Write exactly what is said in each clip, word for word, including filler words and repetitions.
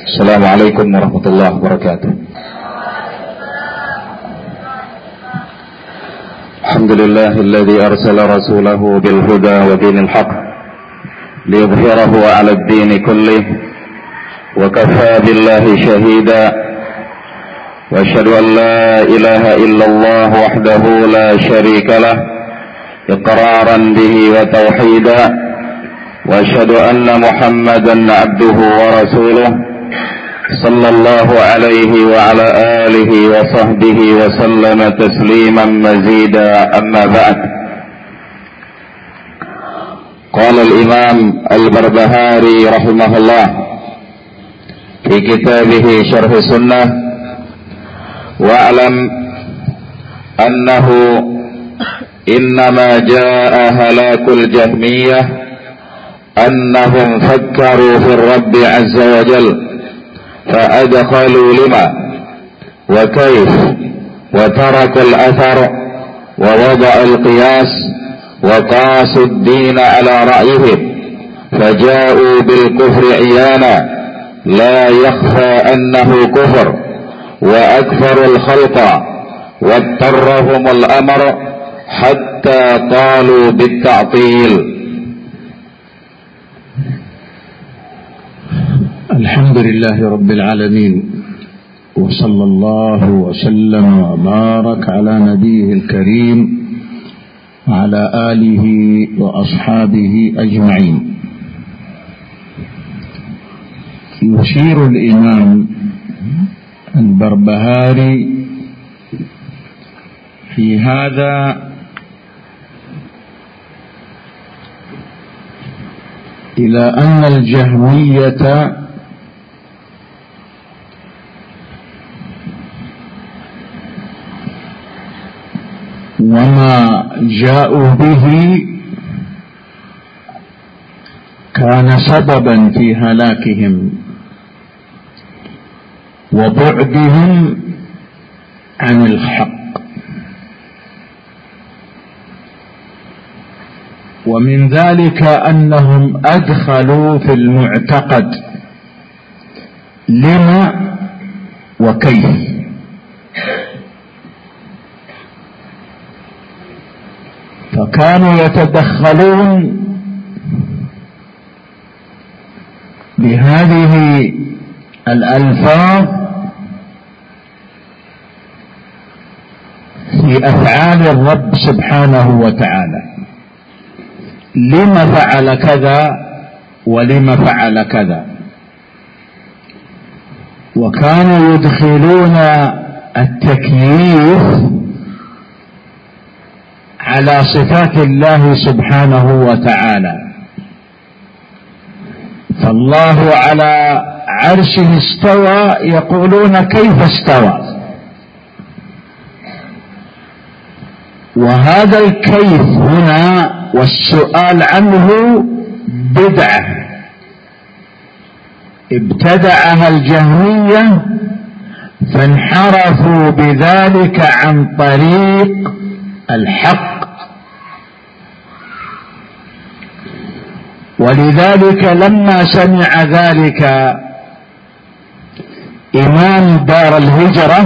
السلام عليكم ورحمة الله وبركاته. الحمد لله الذي أرسل رسوله بالهدى ودين الحق ليظهره على الدين كله، وكفى بالله شهيدا، وأشهد أن لا إله إلا الله وحده لا شريك له إقرارا به وتوحيدا، وأشهد أن محمدا عبده ورسوله صلى الله عليه وعلى آله وصحبه وسلم تسليما مزيدا. أما بعد، قال الإمام البربهاري رحمه الله في كتابه شرح السنة: واعلم أنه إنما جاء هلاك الجهمية أنهم فكروا في الرب عز وجل فأدخلوا لما وكيف، وتركوا الأثر ووضعوا القياس، وقاسوا الدين على رأيهم، فجاءوا بالكفر عيانا لا يخفى أنه كفر، وأكثر الخلق واضطرهم الأمر حتى قالوا بالتعطيل. الحمد لله رب العالمين، وصلى الله وسلم وبارك على نبيه الكريم وعلى آله وأصحابه أجمعين. يشير الإمام البربهاري في هذا إلى أن الجهمية وما جاءوا به كان سببا في هلاكهم وبعدهم عن الحق، ومن ذلك أنهم أدخلوا في المعتقد لما وكيف، فكانوا يتدخلون بهذه الألفاظ في أفعال الرب سبحانه وتعالى: لما فعل كذا ولما فعل كذا، وكانوا يدخلون التكييف على صفات الله سبحانه وتعالى، فالله على عرشه استوى، يقولون كيف استوى، وهذا الكيف هنا والسؤال عنه بدعة ابتدعها الجهمية، فانحرفوا بذلك عن طريق الحق. ولذلك لما سمع ذلك إمام دار الهجرة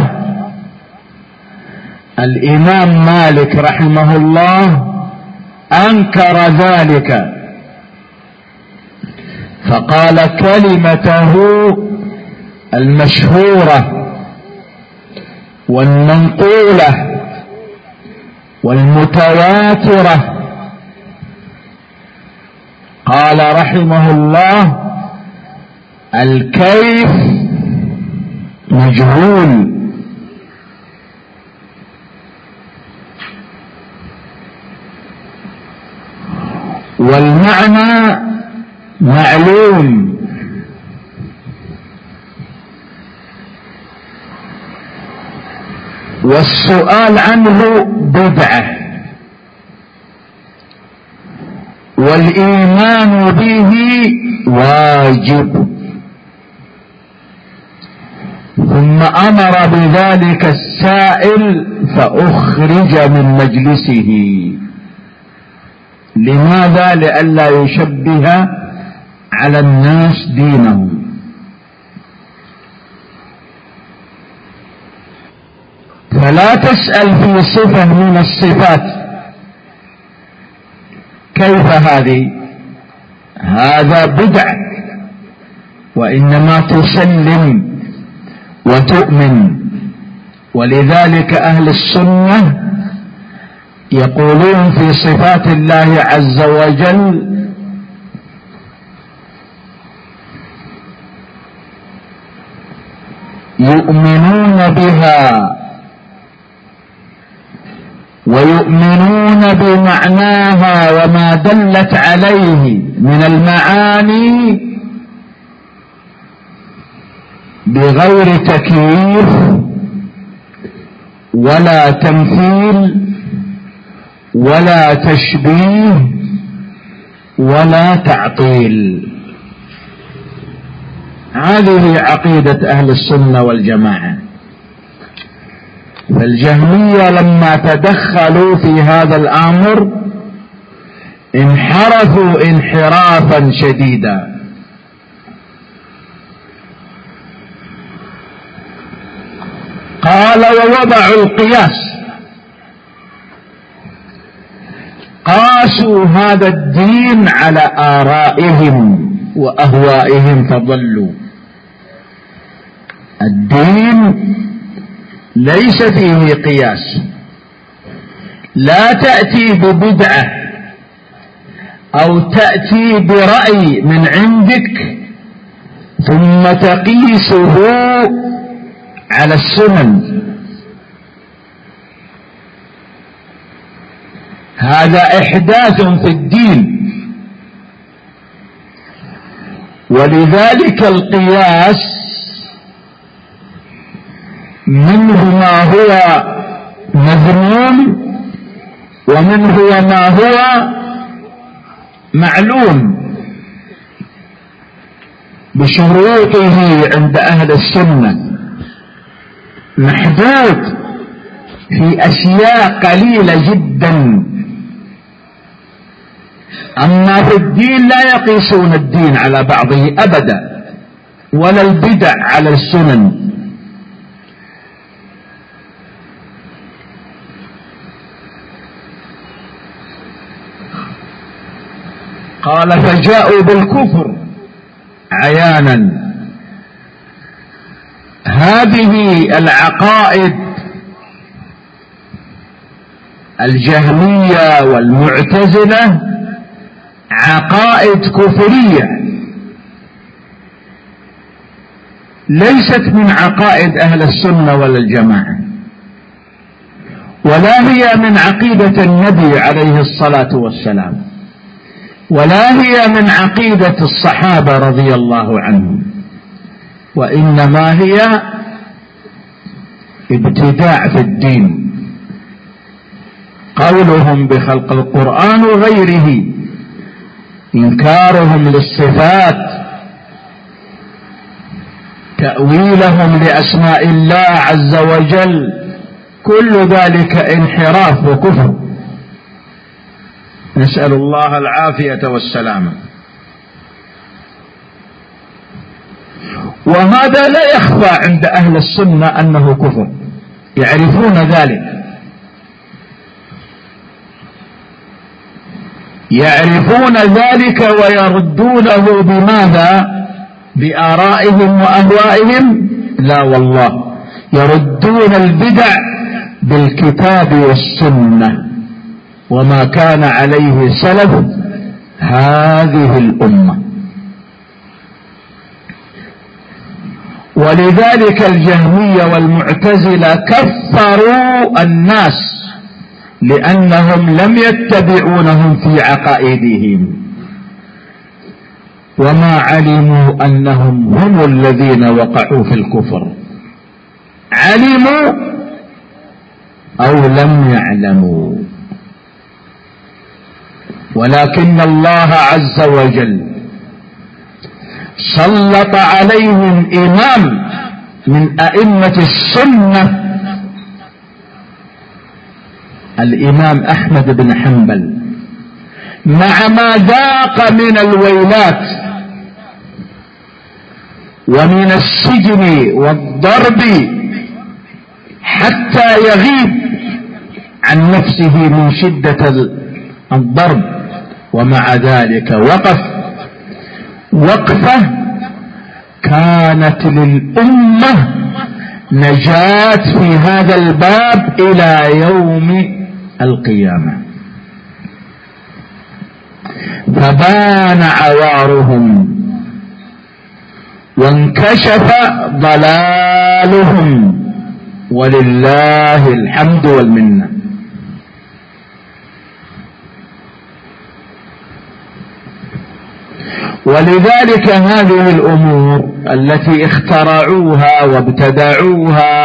الإمام مالك رحمه الله أنكر ذلك، فقال كلمته المشهورة والمنقولة والمتواترة، قال رحمه الله: الكيف مجهول، والمعنى معلوم، والسؤال عنه بدعة، والإيمان به واجب. ثم أمر بذلك السائل فأخرج من مجلسه. لماذا؟ لئلا يشبه على الناس دينهم. فلا تسأل في صفة من الصفات كيف هذه، هذا بدع، وإنما تسلم وتؤمن. ولذلك أهل السنة يقولون في صفات الله عز وجل يؤمنون بها ويؤمنون بمعناها وما دلت عليه من المعاني بغير تكييف ولا تمثيل ولا تشبيه ولا تعطيل. هذه عقيدة أهل السنة والجماعة. فالجهمية لما تدخلوا في هذا الأمر انحرفوا انحرافا شديدا. قال ووضعوا القياس، قاسوا هذا الدين على آرائهم وأهوائهم فضلوا. الدين ليس فيه قياس، لا تأتي ببدعة أو تأتي برأي من عندك ثم تقيسه على السنن، هذا إحداث في الدين. ولذلك القياس منه ما هو مذموم ومنه ما هو معلوم بشروطه عند أهل السنة، محدود في أشياء قليلة جدا. أما في الدين لا يقيسون الدين على بعضه أبدا، ولا البدع على السنن. قال فجاءوا بالكفر عيانا. هذه العقائد الجهمية والمعتزلة عقائد كفرية، ليست من عقائد أهل السنة ولا الجماعة، ولا هي من عقيدة النبي عليه الصلاة والسلام، ولا هي من عقيدة الصحابة رضي الله عنهم، وإنما هي ابتداع في الدين. قولهم بخلق القرآن وغيره، إنكارهم للصفات، تأويلهم لأسماء الله عز وجل، كل ذلك انحراف وكفر، نسأل الله العافية والسلامة. وهذا لا يخفى عند أهل السنة أنه كفر، يعرفون ذلك، يعرفون ذلك ويردونه بماذا؟ بآرائهم وأهوائهم؟ لا والله، يردون البدع بالكتاب والسنة وما كان عليه سلف هذه الأمة. ولذلك الجهمية والمعتزلة كفروا الناس لأنهم لم يتبعونهم في عقائدهم، وما علموا أنهم هم الذين وقعوا في الكفر، علموا أو لم يعلموا. ولكن الله عز وجل سلط عليهم إمام من أئمة السنة، الإمام أحمد بن حنبل، مع ما ذاق من الويلات ومن السجن والضرب حتى يغيب عن نفسه من شدة الضرب، ومع ذلك وقف وقفة كانت للأمة نجاة في هذا الباب إلى يوم القيامة. فبان عوارهم وانكشف ضلالهم، ولله الحمد والمنة. ولذلك هذه الأمور التي اخترعوها وابتدعوها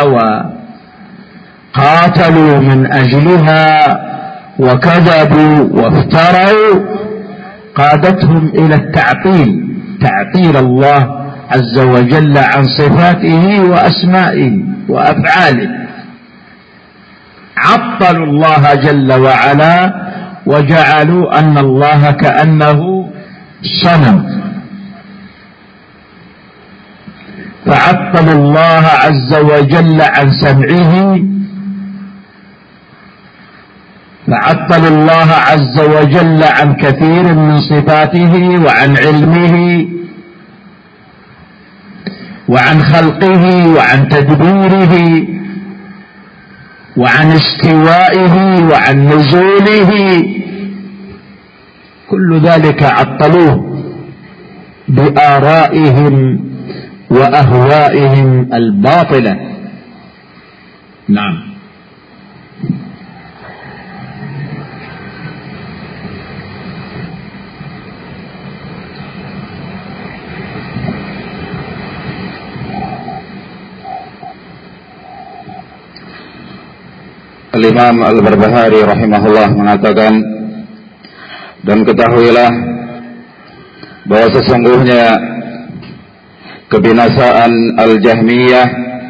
وقاتلوا من أجلها وكذبوا وافتروا قادتهم إلى التعطيل، تعطيل الله عز وجل عن صفاته وأسمائه وأفعاله. عطلوا الله جل وعلا وجعلوا أن الله كأنه صنم، فعطلوا الله عز وجل عن سمعه، فعطلوا الله عز وجل عن كثير من صفاته وعن علمه وعن خلقه وعن تدبيره وعن استوائه وعن نزوله، كل ذلك عطلوه بآرائهم وأهوائهم الباطلة. نعم. Al-Imam Al-Barbahari rahimahullah mengatakan, dan ketahuilah bahwa sesungguhnya kebinasaan Al-Jahmiyah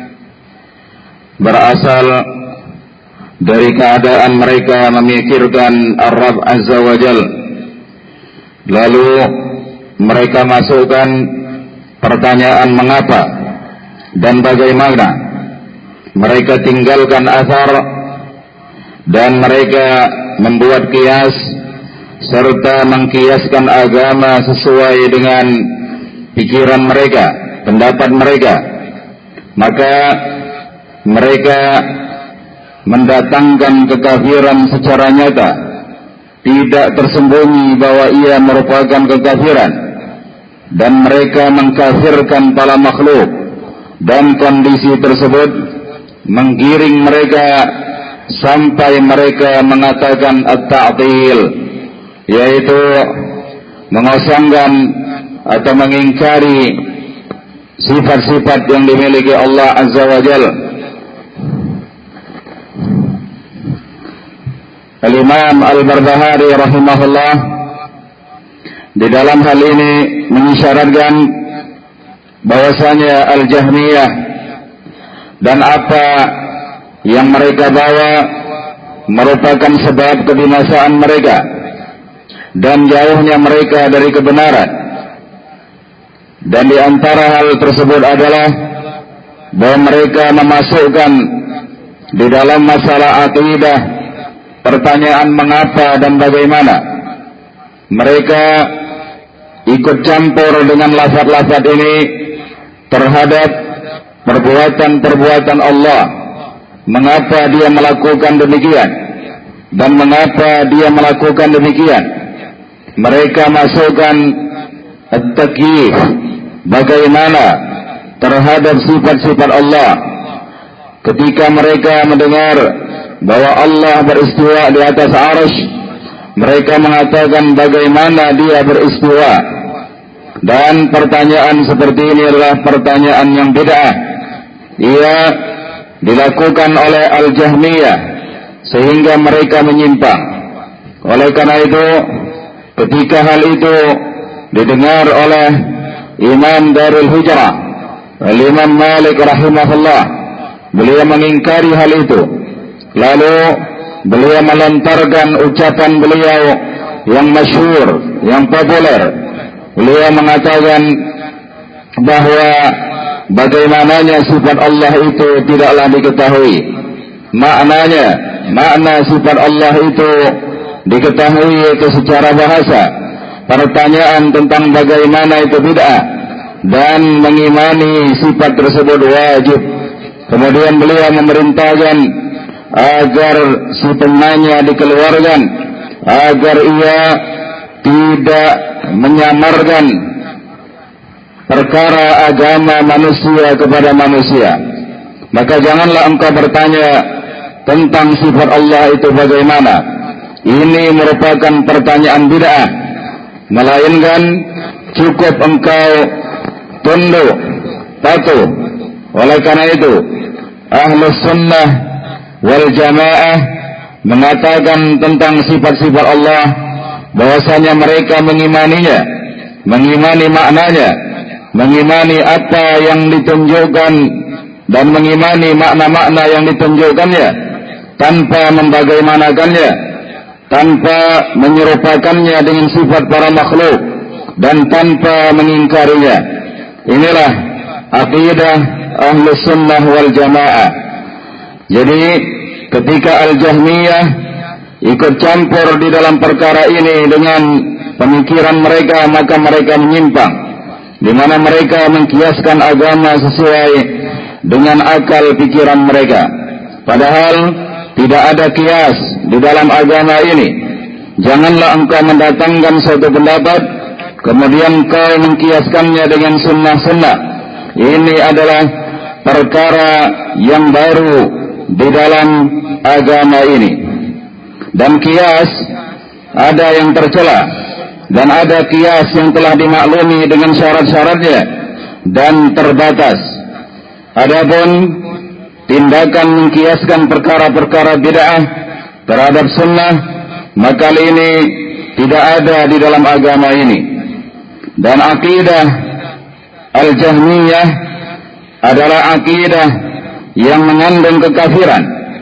berasal dari keadaan mereka memikirkan Ar-Rabb Azza wa Jal, lalu mereka masukkan pertanyaan mengapa dan bagaimana, mereka tinggalkan asar dan mereka membuat kias serta mengkiaskan agama sesuai dengan pikiran mereka, pendapat mereka. Maka mereka mendatangkan kekafiran secara nyata, tidak tersembunyi bahwa ia merupakan kekafiran, dan mereka mengkafirkan para makhluk, dan kondisi tersebut menggiring mereka sampai mereka mengatakan at-ta'til, yaitu mengosongkan atau mengingkari sifat-sifat yang dimiliki Allah Azza wa Jalla. Al-Imam Al-Barbahari rahimahullah di dalam hal ini mengisyaratkan bahwasanya Al-Jahmiyah dan apa yang mereka bawa merupakan sebab kebinasaan mereka dan jauhnya mereka dari kebenaran. Dan di antara hal tersebut adalah bahwa mereka memasukkan di dalam masalah akidah pertanyaan mengapa dan bagaimana. Mereka ikut campur dengan lafaz-lafaz ini terhadap perbuatan-perbuatan Allah. Mengapa dia melakukan demikian dan mengapa dia melakukan demikian. Mereka masukkan at-takyif, bagaimana terhadap sifat-sifat Allah. Ketika mereka mendengar bahwa Allah beristiwa di atas arsy, mereka mengatakan bagaimana dia beristiwa. Dan pertanyaan seperti ini adalah pertanyaan yang bid'ah. Ia dilakukan oleh Al-Jahmiyah sehingga mereka menyimpang. Oleh karena itu, ketika hal itu didengar oleh Imam Darul Hijrah, Al-Imam Malik rahimahullah, beliau mengingkari hal itu. Lalu beliau melontarkan ucapan beliau yang masyhur, yang populer. Beliau mengatakan bahwa bagaimananya sifat Allah itu tidaklah diketahui, maknanya, makna sifat Allah itu diketahui itu secara bahasa. Pertanyaan tentang bagaimana itu bid'ah dan mengimani sifat tersebut wajib. Kemudian beliau memerintahkan agar si penanya dikeluarkan, agar ia tidak menyamarkan perkara agama manusia kepada manusia. Maka janganlah engkau bertanya tentang sifat Allah itu bagaimana. Ini merupakan pertanyaan bid'ah. Melainkan cukup engkau tunduk, patuh. Oleh karena itu, Ahlus Sunnah wal Jamaah mengatakan tentang sifat-sifat Allah bahwasanya mereka mengimaninya, mengimani maknanya, mengimani apa yang ditunjukkan dan mengimani makna-makna yang ditunjukkannya tanpa membagaimanakannya, tanpa menyerupakannya dengan sifat para makhluk dan tanpa mengingkarinya. Inilah akidah Ahlus Sunnah wal Jamaah. Jadi ketika Al-Jahmiyah ikut campur di dalam perkara ini dengan pemikiran mereka, maka mereka menyimpang, di mana mereka mengkiaskan agama sesuai dengan akal pikiran mereka. Padahal tidak ada kias di dalam agama ini. Janganlah engkau mendatangkan suatu pendapat kemudian kau mengkiaskannya dengan sunnah-sunnah. Ini adalah perkara yang baru di dalam agama ini. Dan kias ada yang tercela dan ada kias yang telah dimaklumi dengan syarat-syaratnya dan terbatas. Adapun tindakan mengkiaskan perkara-perkara bid'ah terhadap sunnah, maka ini tidak ada di dalam agama ini. Dan akidah Al-Jahmiyah adalah akidah yang mengandung kekafiran,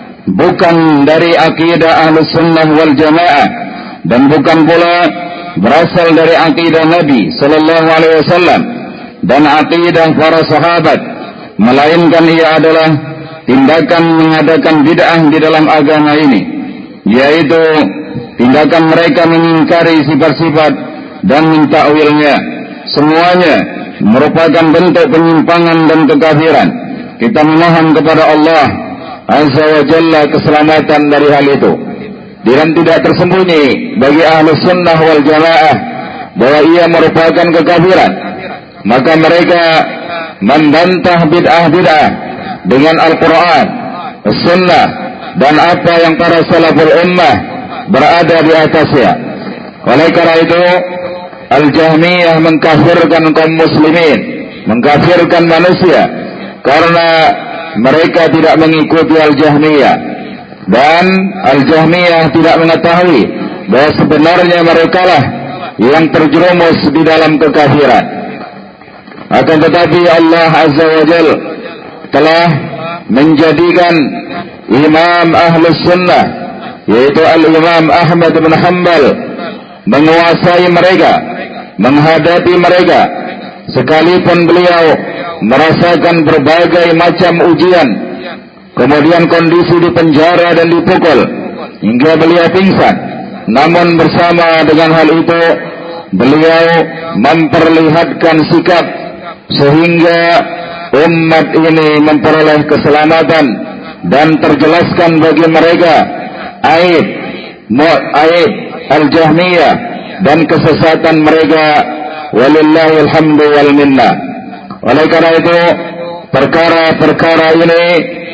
bukan dari akidah Ahlus Sunnah wal Jamaah, dan bukan pula berasal dari akidah Nabi sallallahu alaihi wasallam dan akidah para sahabat, melainkan ia adalah tindakan mengadakan bid'ah di dalam agama ini, yaitu tindakan mereka mengingkari sifat-sifat dan mentakwilnya. Semuanya merupakan bentuk penyimpangan dan kekafiran. Kita memohon kepada Allah Azza wa Jalla keselamatan dari hal itu. Dan tidak tersembunyi bagi Ahlus Sunnah wal Jamaah bahwa ia merupakan kekafiran. Maka mereka membantah bid'ah-bid'ah dengan Al-Quran, As-Sunnah, dan apa yang para salaful ummah berada di atasnya. Oleh karena itu, Al-Jahmiyah mengkafirkan kaum muslimin, mengkafirkan manusia, karena mereka tidak mengikuti Al-Jahmiyah. Dan Al-Jahmiyah tidak mengetahui bahwa sebenarnya mereka lah yang terjerumus di dalam kekafiran. Akan tetapi Allah Azza wa Jal telah menjadikan Imam Ahlus Sunnah, yaitu Al-Imam Ahmad bin Hanbal, menguasai mereka, menghadapi mereka, sekalipun beliau merasakan berbagai macam ujian, kemudian kondisi di penjara dan dipukul hingga beliau pingsan. Namun bersama dengan hal itu, beliau memperlihatkan sikap sehingga umat ini memperoleh keselamatan dan terjelaskan bagi mereka aib aib Al-Jahmiyah dan kesesatan mereka. Walillahil hamdu wal minnah. Oleh karena itu, perkara-perkara ini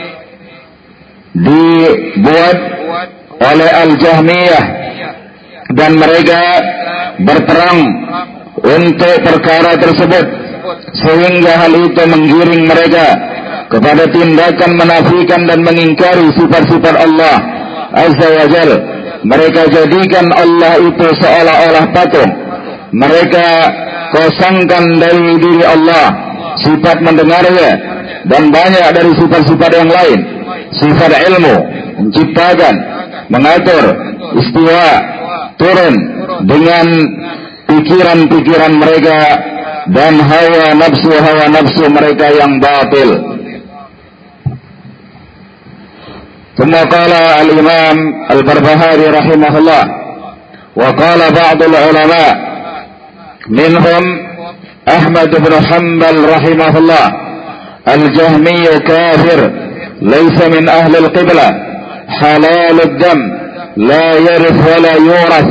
dibuat oleh Al-Jahmiyah dan mereka berperang untuk perkara tersebut, sehingga hal itu menggiring mereka kepada tindakan menafikan dan mengingkari sifat-sifat Allah Azza wa Jalla. Mereka jadikan Allah itu seolah-olah patung. Mereka kosongkan dari diri Allah sifat mendengarnya dan banyak dari sifat-sifat yang lain. Sifat ilmu, menciptakan, mengatur, istiwa, turun dengan pikiran-pikiran mereka dan hawa nafsu-hawa nafsu mereka yang batil. ثم قال الإمام البربهاري رحمه الله: وقال بعض العلماء منهم أحمد بن حنبل رحمه الله: الجهمي كافر ليس من أهل القبلة، حلال الدم، لا يرث ولا يورث،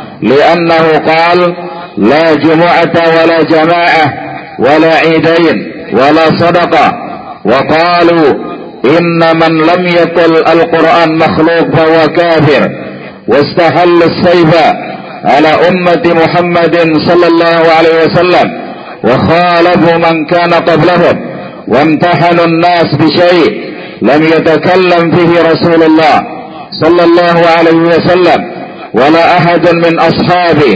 لأنه قال: لا جمعة ولا جماعة ولا عيدين ولا صدقة. وقالوا: إن من لم يقل القرآن مخلوق فهو كافر، واستحل السيف على أمة محمد صلى الله عليه وسلم، وخالفوا من كان قبلهم، وامتحنوا الناس بشيء لم يتكلم فيه رسول الله صلى الله عليه وسلم ولا أحد من أصحابه،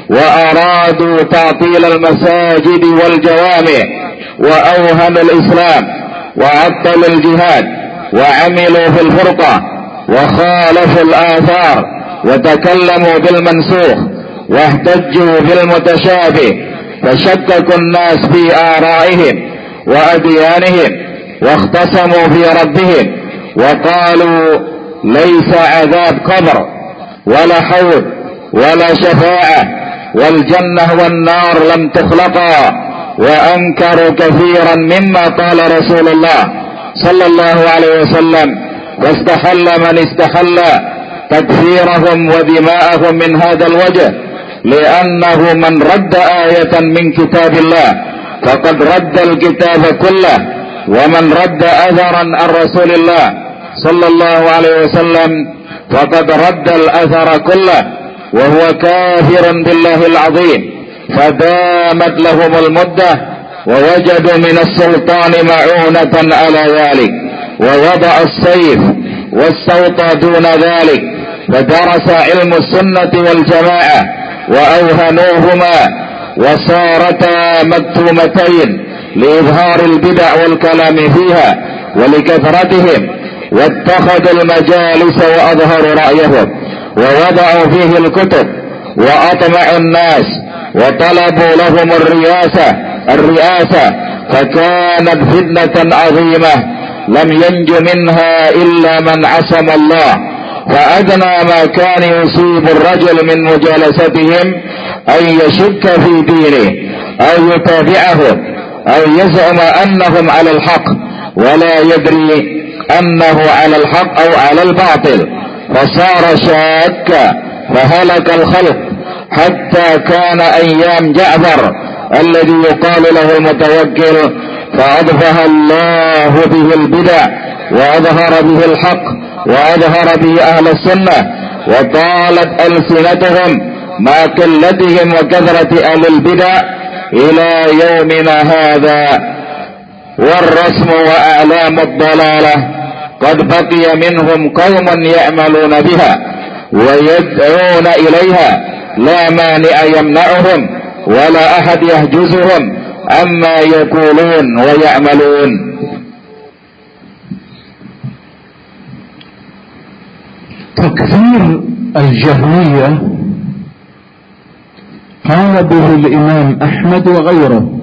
وأرادوا تعطيل المساجد والجوامع، وأوهنوا الإسلام، وعطلوا الجهاد، وعملوا في الفرقة، وخالفوا الآثار، وتكلموا بالمنسوخ، واحتجوا بالمتشابه، فشككوا الناس في آرائهم وأديانهم، واختصموا في ربهم، وقالوا: ليس عذاب قبر ولا حوض ولا شفاعة، والجنة والنار لم تخلقا، وأنكروا كثيرا مما قال رسول الله صلى الله عليه وسلم، واستحل من استحل تكفيرهم ودماءهم من هذا الوجه، لأنه من رد آية من كتاب الله فقد رد الكتاب كله، ومن رد أثرا عن رسول الله صلى الله عليه وسلم فقد رد الأثر كله، وهو كافر بالله العظيم. فدامت لهم المدة، ووجدوا من السلطان معونة على ذلك، ووضع السيف والسوط دون ذلك، فدرس علم السنة والجماعة وأوهنوهما، وصارتا مكتومتين لإظهار البدع والكلام فيها ولكثرتهم، واتخذوا المجالس وأظهروا رأيهم، ووضعوا فيه الكتب، وأطمعوا الناس، وطلبوا لهم الرئاسة الرئاسة فكانت فتنة عظيمة لم ينج منها إلا من عصم الله. فأدنى ما كان يصيب الرجل من مجالستهم أن يشك في دينه أو يتابعهم أو يزعم أنهم على الحق ولا يدري أنه على الحق أو على الباطل، فصار شاكا فهلك الخلق، حتى كان أيام جعفر الذي يقال له المتوكل، فأضفه الله به البدع، وأظهر به الحق، وأظهر به أهل السنة، وطالت ألسنتهم مع قلتهم وكثرة أهل البدع إلى يومنا هذا. والرسم وأعلام الضلالة قد بقي منهم قوم يعملون بها ويدعون إليها، لا مانع يمنعهم ولا أحد يحجزهم عما يقولون ويعملون. تكفير الجهمية قال به الإمام أحمد وغيره،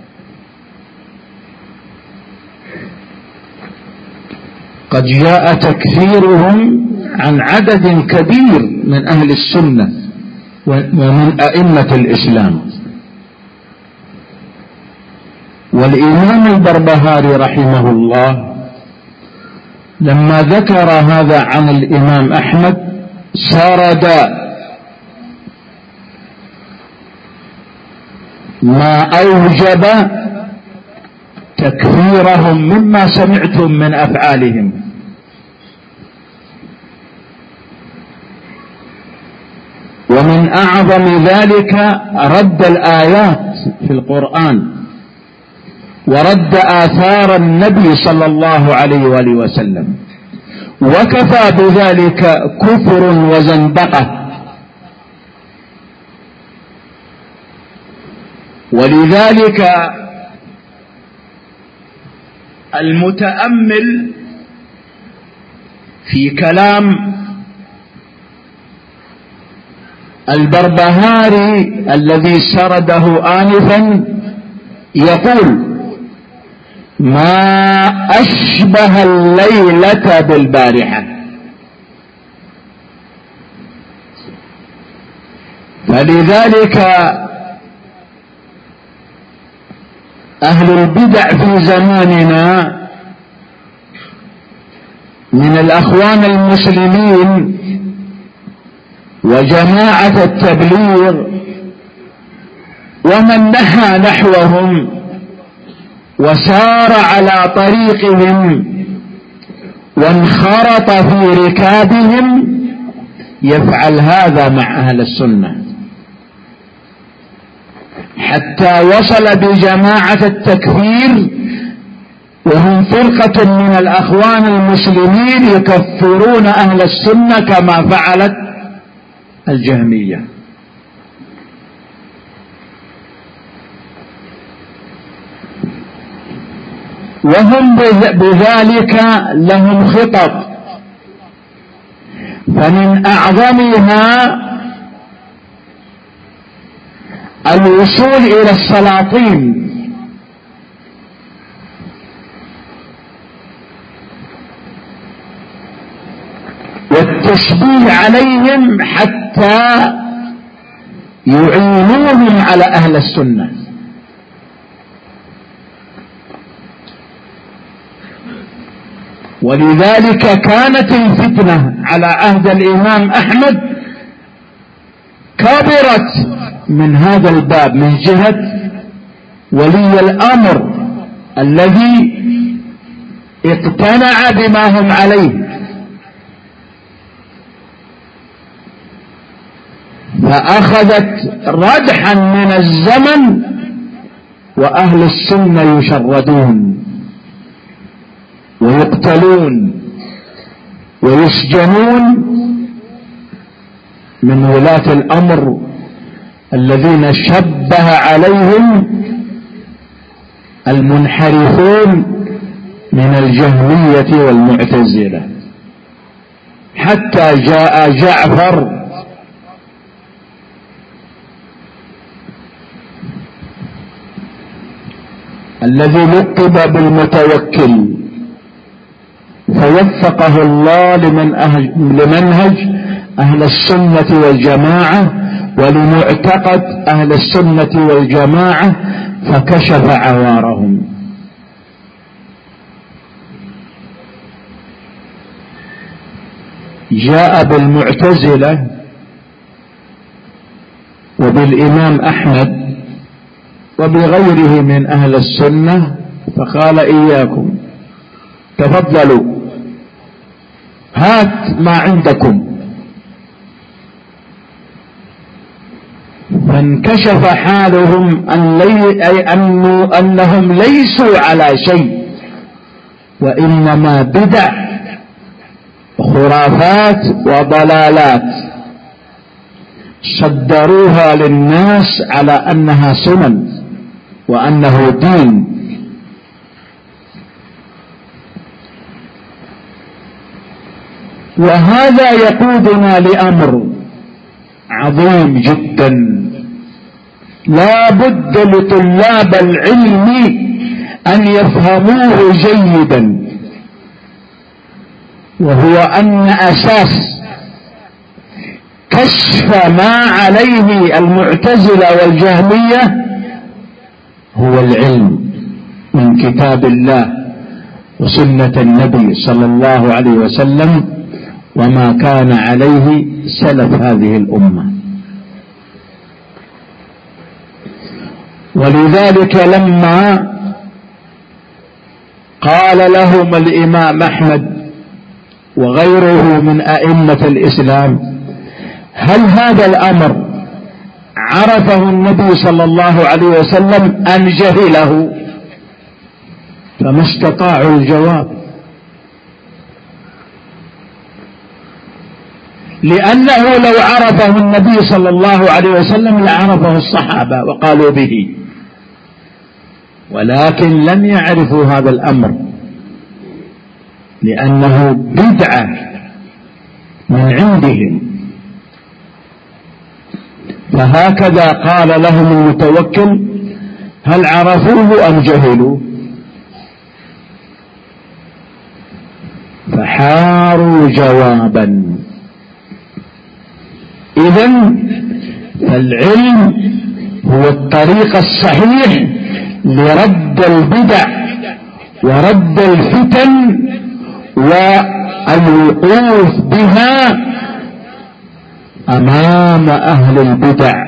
قد جاء تكفيرهم عن عدد كبير من أهل السنة ومن أئمة الإسلام. والإمام البربهاري رحمه الله لما ذكر هذا عن الإمام أحمد سرد ما أوجب تكفيرهم مما سمعتم من أفعالهم، ومن أعظم ذلك رد الآيات في القرآن، ورد آثار النبي صلى الله عليه وآله وسلم، وكفى بذلك كفر وزندقة. ولذلك المتأمل في كلام البربهاري الذي سرده آنفا يقول: ما أشبه الليلة بالبارحة. فلذلك أهل البدع في زماننا من الأخوان المسلمين وجماعة التبليغ ومن نحى نحوهم وسار على طريقهم وانخرط في ركابهم يفعل هذا مع أهل السنة، حتى وصل بجماعة التكفير وهم فرقة من الأخوان المسلمين يكفرون أهل السنة كما فعلت الجهمية. وهم بذلك لهم خطط، فمن أعظمها الوصول إلى السلاطين والتشبيه عليهم حتى يعينوهم على أهل السنة. ولذلك كانت الفتنة على عهد الإمام أحمد كبرت من هذا الباب، من جهة ولي الأمر الذي اقتنع بما هم عليه، فأخذت ردحا من الزمن وأهل السنة يشردون ويقتلون ويسجنون من ولاة الأمر الذين شبه عليهم المنحرفون من الجهمية والمعتزلة، حتى جاء جعفر الذي لقب بالمتوكل، فوفقه الله لمن أهل لمنهج أهل السنة والجماعة ولمعتقد أهل السنة والجماعة، فكشف عوارهم. جاء بالمعتزلة وبالإمام أحمد وبغيره من أهل السنة، فقال إياكم، تفضلوا هات ما عندكم. فانكشف حالهم أن لي أي أنه أنهم ليسوا على شيء، وإنما بدع خرافات وضلالات صدروها للناس على أنها سنن وأنه دين. وهذا يقودنا لأمر عظيم جدا لا بد لطلاب العلم أن يفهموه جيدا، وهو أن أساس كشف ما عليه المعتزلة والجهمية هو العلم من كتاب الله وسنة النبي صلى الله عليه وسلم وما كان عليه سلف هذه الأمة. ولذلك لما قال لهم الإمام أحمد وغيره من أئمة الإسلام: هل هذا الأمر عرفه النبي صلى الله عليه وسلم أم جهله؟ فما استطاعوا الجواب، لأنه لو عرفه النبي صلى الله عليه وسلم لعرفه الصحابة وقالوا به، ولكن لم يعرفوا هذا الأمر لأنه بدعة من عندهم. فهكذا قال لهم المتوكل: هل عرفوه أم جهلوا؟ فحاروا جوابا. إذن فالعلم هو الطريق الصحيح لرد البدع ورد الفتن والوقوف بها أمام أهل البدع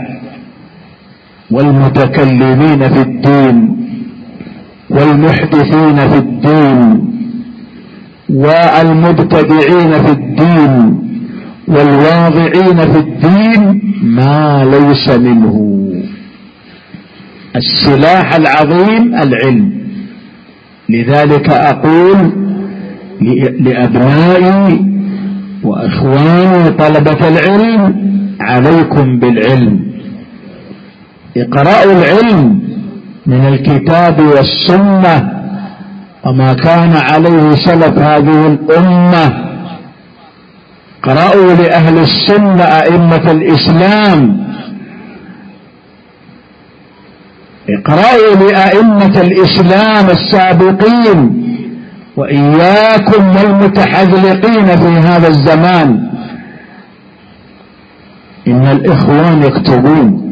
والمتكلمين في الدين والمحدثين في الدين والمبتدعين في الدين والواضعين في الدين ما ليس منه. السلاح العظيم العلم. لذلك أقول لأبنائي وإخواني طلبة العلم: عليكم بالعلم، اقرأوا العلم من الكتاب والسنة وما كان عليه سلف هذه الأمة. اقرأوا لأهل السنة أئمة الإسلام، اقرأوا لأئمة الإسلام السابقين، وإياكم والمتحذلقين في هذا الزمان. إن الإخوان يكتبون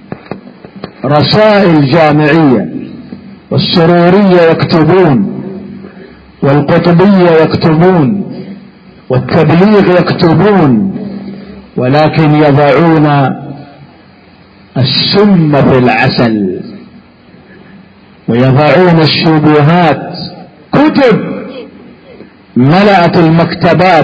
رسائل جامعية، والسرورية يكتبون، والقطبية يكتبون، والتبليغ يكتبون، ولكن يضعون السم في العسل ويضعون الشبهات. كتب ملأت المكتبات،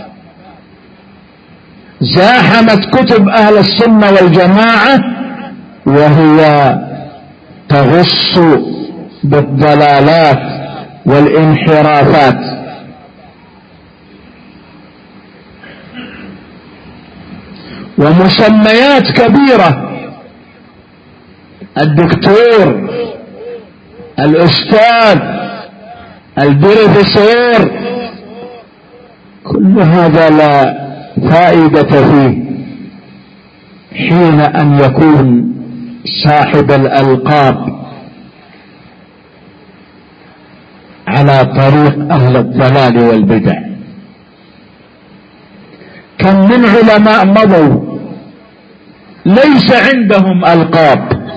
زاحمت كتب أهل السنة والجماعة، وهي تغص بالضلالات والانحرافات. ومسميات كبيرة: الدكتور، الأستاذ، البروفيسور، كل هذا لا فائدة فيه حين أن يكون صاحب الألقاب على طريق أهل الضلال والبدع. كم من علماء مضوا ليس عندهم ألقاب،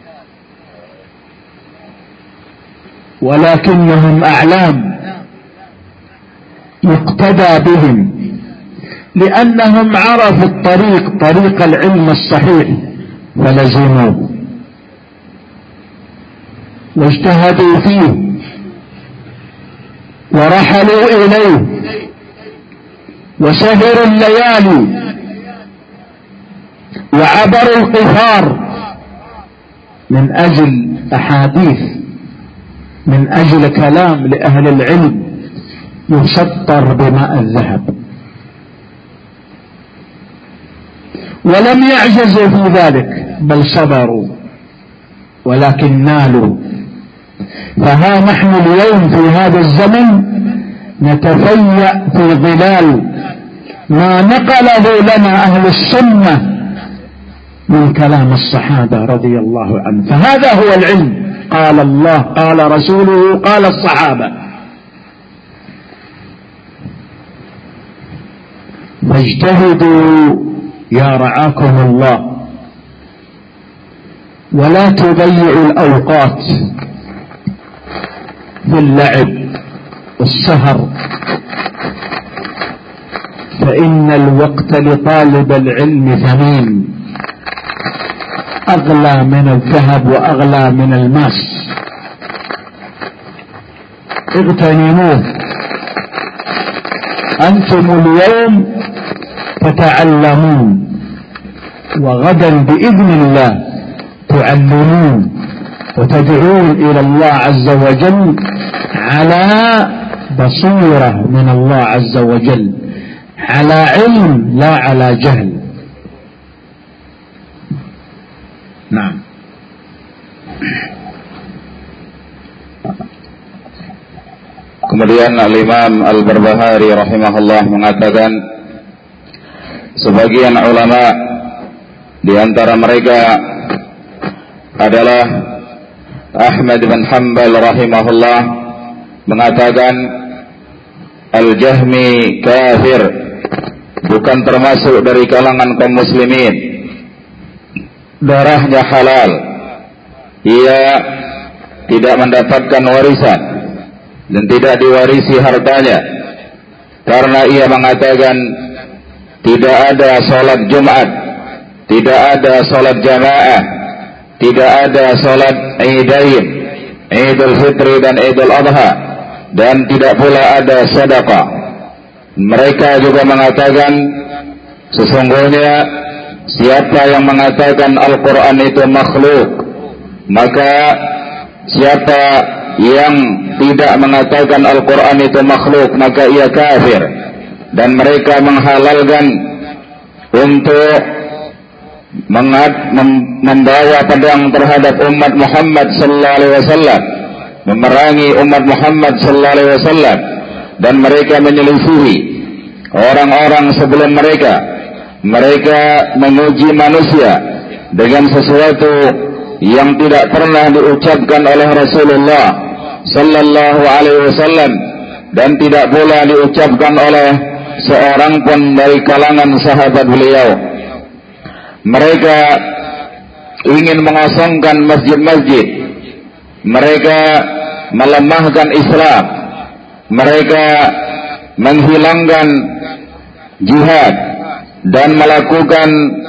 ولكنهم أعلام يقتدى بهم، لأنهم عرفوا الطريق، طريق العلم الصحيح، فلزموه واجتهدوا فيه ورحلوا إليه وسهروا الليالي وعبروا القفار من أجل أحاديث، من أجل كلام لأهل العلم يسطر بماء الذهب. ولم يعجزوا في ذلك، بل صبروا ولكن نالوا. فها نحن اليوم في هذا الزمن نتفيأ في ظلال ما نقله لنا أهل السنة من كلام الصحابة رضي الله عنهم. فهذا هو العلم، قال الله، قال رسوله، قال الصحابة. فاجتهدوا يا رعاكم الله، ولا تضيعوا الأوقات في اللعب والسهر، فإن الوقت لطالب العلم ثمين، أغلى من الذهب وأغلى من الماس. اغتنموه. أنتم اليوم تتعلمون، وغدا بإذن الله تعلمون وتدعون إلى الله عز وجل على بصيرة من الله عز وجل، على علم لا على جهل. نعم. Kemudian Al-Imam Al-Barbahari rahimahullah mengatakan, sebagian ulama di antara mereka adalah Ahmad bin Hanbal rahimahullah mengatakan Al-Jahmi kafir, bukan termasuk dari kalangan kaum muslimin. darahnya halal, ia tidak mendapatkan warisan dan tidak diwarisi hartanya, karena ia mengatakan tidak ada sholat Jumat, tidak ada sholat jamaah, tidak ada sholat Idain, Idul Fitri dan Idul Adha, dan tidak pula ada sedekah. Mereka juga mengatakan sesungguhnya siapa yang mengatakan Al-Quran itu makhluk, maka siapa yang tidak mengatakan Al-Quran itu makhluk, maka ia kafir. Dan mereka menghalalkan untuk membawa pedang terhadap umat Muhammad sallallahu alaihi wasallam, memerangi umat Muhammad sallallahu alaihi wasallam, dan mereka menyelisihi orang-orang sebelum mereka. Mereka menguji manusia dengan sesuatu yang tidak pernah diucapkan oleh Rasulullah sallallahu alaihi wasallam, dan tidak pula diucapkan oleh seorang pun dari kalangan sahabat beliau. Mereka ingin mengosongkan masjid-masjid, mereka melemahkan Islam, mereka menghilangkan jihad dan melakukan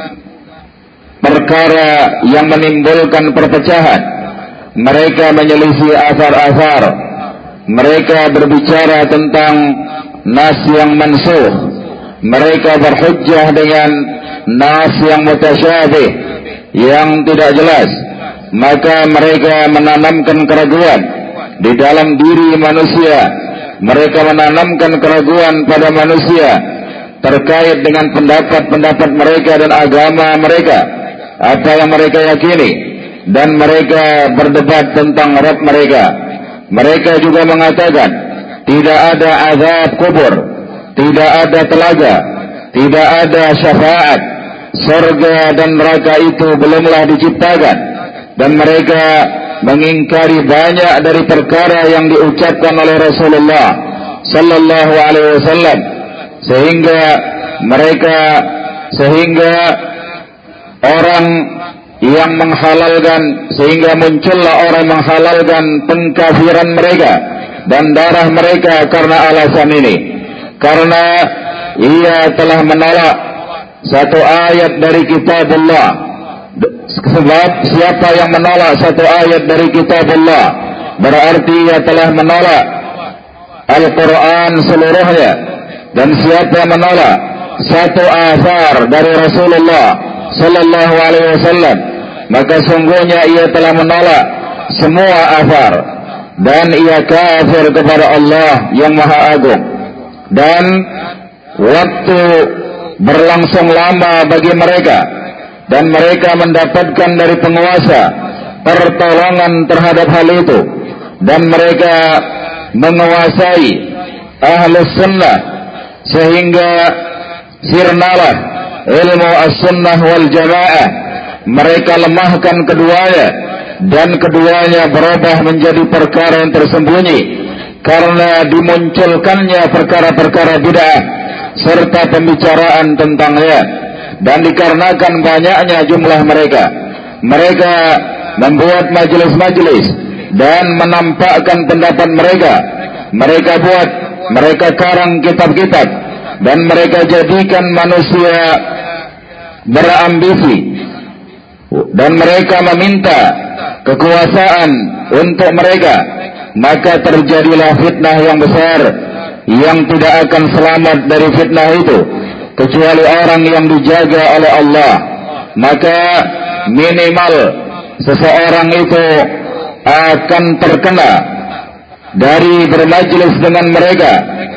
perkara yang menimbulkan perpecahan. Mereka menyelisih asar-asar, mereka berbicara tentang nas yang mansuh, mereka berhujjah dengan nas yang mutasyabih, yang tidak jelas. Maka mereka menanamkan keraguan di dalam diri manusia, mereka menanamkan keraguan pada manusia terkait dengan pendapat-pendapat mereka dan agama mereka, apa yang mereka yakini, dan mereka berdebat tentang Rabb mereka. Mereka juga mengatakan tidak ada azab kubur, tidak ada telaga, tidak ada syafaat, surga dan neraka itu belumlah diciptakan. Dan mereka mengingkari banyak dari perkara yang diucapkan oleh Rasulullah sallallahu alaihi wasallam, sehingga mereka sehingga orang yang menghalalkan sehingga muncullah orang menghalalkan pengkafiran mereka dan darah mereka karena alasan ini, karena ia telah menolak satu ayat dari kitabullah. Sebab siapa yang menolak satu ayat dari kitabullah, berarti ia telah menolak Al-Quran seluruhnya. Dan siapa menolak satu asar dari Rasulullah sallallahu alaihi wasallam, maka sungguhnya ia telah menolak semua asar, dan ia kafir kepada Allah yang Maha Agung. Dan waktu berlangsung lama bagi mereka, dan mereka mendapatkan dari penguasa pertolongan terhadap hal itu, dan mereka menguasai Ahlus Sunnah, sehingga sirnalah ilmu as-sunnah wal jamaah. Mereka lemahkan keduanya, dan keduanya berubah menjadi perkara yang tersembunyi karena dimunculkannya perkara-perkara bid'ah serta pembicaraan tentangnya. Dan dikarenakan banyaknya jumlah mereka, mereka membuat majelis-majelis dan menampakkan pendapat mereka. Mereka buat, mereka karang kitab-kitab, dan mereka jadikan manusia berambisi, dan mereka meminta kekuasaan untuk mereka. Maka terjadilah fitnah yang besar, yang tidak akan selamat dari fitnah itu kecuali orang yang dijaga oleh Allah. Maka minimal seseorang itu akan terkena dari bermajlis dengan mereka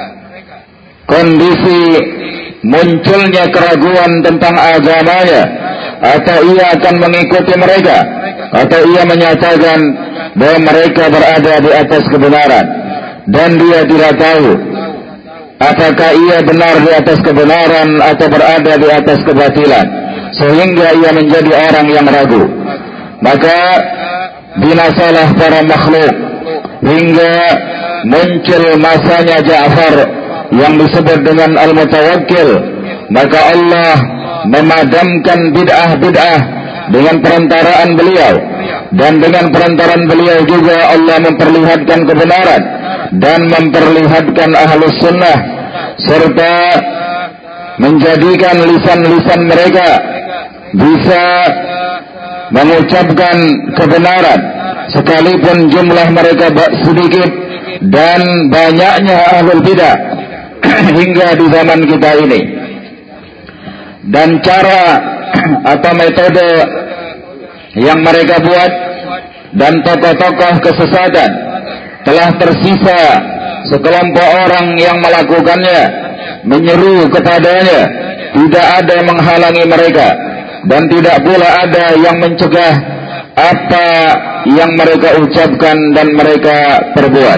kondisi munculnya keraguan tentang agamanya, atau ia akan mengikuti mereka, atau ia menyatakan bahwa mereka berada di atas kebenaran, dan dia tidak tahu apakah ia benar di atas kebenaran atau berada di atas kebatilan, sehingga ia menjadi orang yang ragu. Maka binasalah para makhluk hingga muncul masanya Ja'far yang disebut dengan Al-Mutawakkil. Maka Allah memadamkan bid'ah-bid'ah dengan perantaraan beliau, dan dengan perantaraan beliau juga Allah memperlihatkan kebenaran dan memperlihatkan ahlus sunnah, serta menjadikan lisan-lisan mereka bisa mengucapkan kebenaran sekalipun jumlah mereka sedikit dan banyaknya ahlul bidah hingga di zaman kita ini. Dan cara atau metode yang mereka buat dan tokoh-tokoh kesesatan telah tersisa sekelompok orang yang melakukannya, menyeru kepadanya, tidak ada yang menghalangi mereka dan tidak pula ada yang mencegah apa yang mereka ucapkan dan mereka perbuat.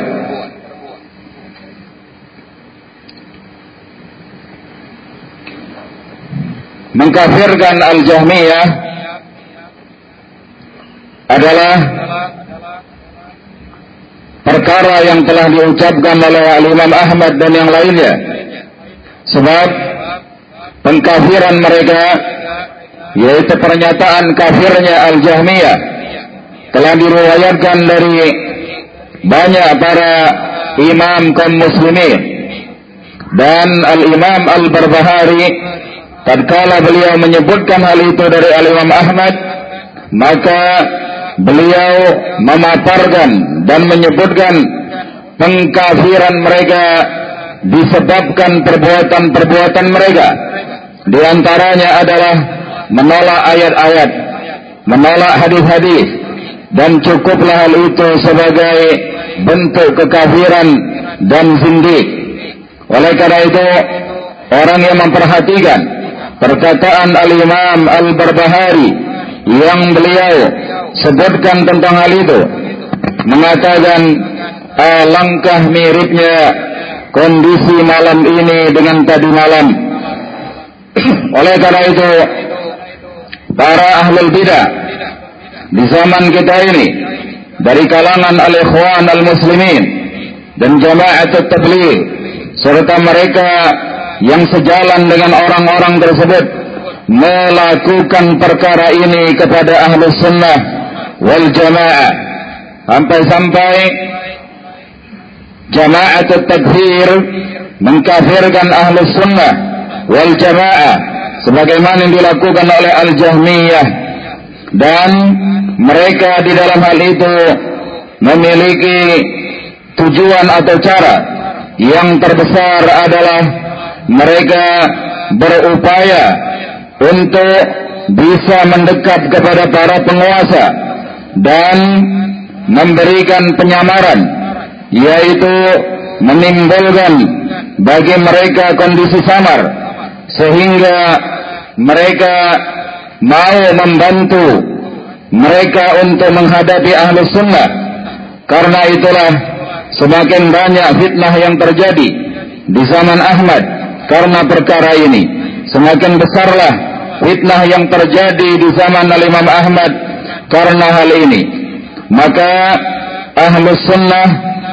Mengkafirkan Al-Jahmiyah adalah perkara yang telah diucapkan oleh Al-Imam Ahmad dan yang lainnya. Sebab pengkafiran mereka, yaitu pernyataan kafirnya Al-Jahmiyah, telah diriwayatkan dari banyak para imam kaum muslimin. Dan Al-Imam Al-Barbahari tatkala beliau menyebutkan hal itu dari Al-Imam Ahmad, maka beliau memaparkan dan menyebutkan pengkafiran mereka disebabkan perbuatan-perbuatan mereka. Di antaranya adalah menolak ayat-ayat, menolak hadis-hadis, dan cukuplah hal itu sebagai bentuk kekafiran dan zindik. Oleh karena itu, orang yang memperhatikan perkataan Al-Imam Al-Barbahari yang beliau sebutkan tentang hal itu, mengatakan alangkah miripnya kondisi malam ini dengan tadi malam. Oleh karena itu, para ahlul bidah di zaman kita ini, dari kalangan al-ikhwan al-muslimin dan jama'at at-tabligh, serta mereka yang sejalan dengan orang-orang tersebut, melakukan perkara ini kepada ahlus sunnah wal jamaah, sampai-sampai jama'at at-takfir mengkafirkan ahlus sunnah wal jamaah sebagaimana yang dilakukan oleh Al-Jahmiyah. Dan mereka di dalam hal itu memiliki tujuan atau cara yang terbesar adalah mereka berupaya untuk bisa mendekat kepada para penguasa dan memberikan penyamaran, yaitu menimbulkan bagi mereka kondisi samar sehingga mereka mau membantu mereka untuk menghadapi ahlus sunnah. Karena itulah semakin banyak fitnah yang terjadi di zaman Ahmad karena perkara ini, semakin besarlah fitnah yang terjadi di zaman Al-Imam Ahmad karena hal ini. Maka ahlus sunnah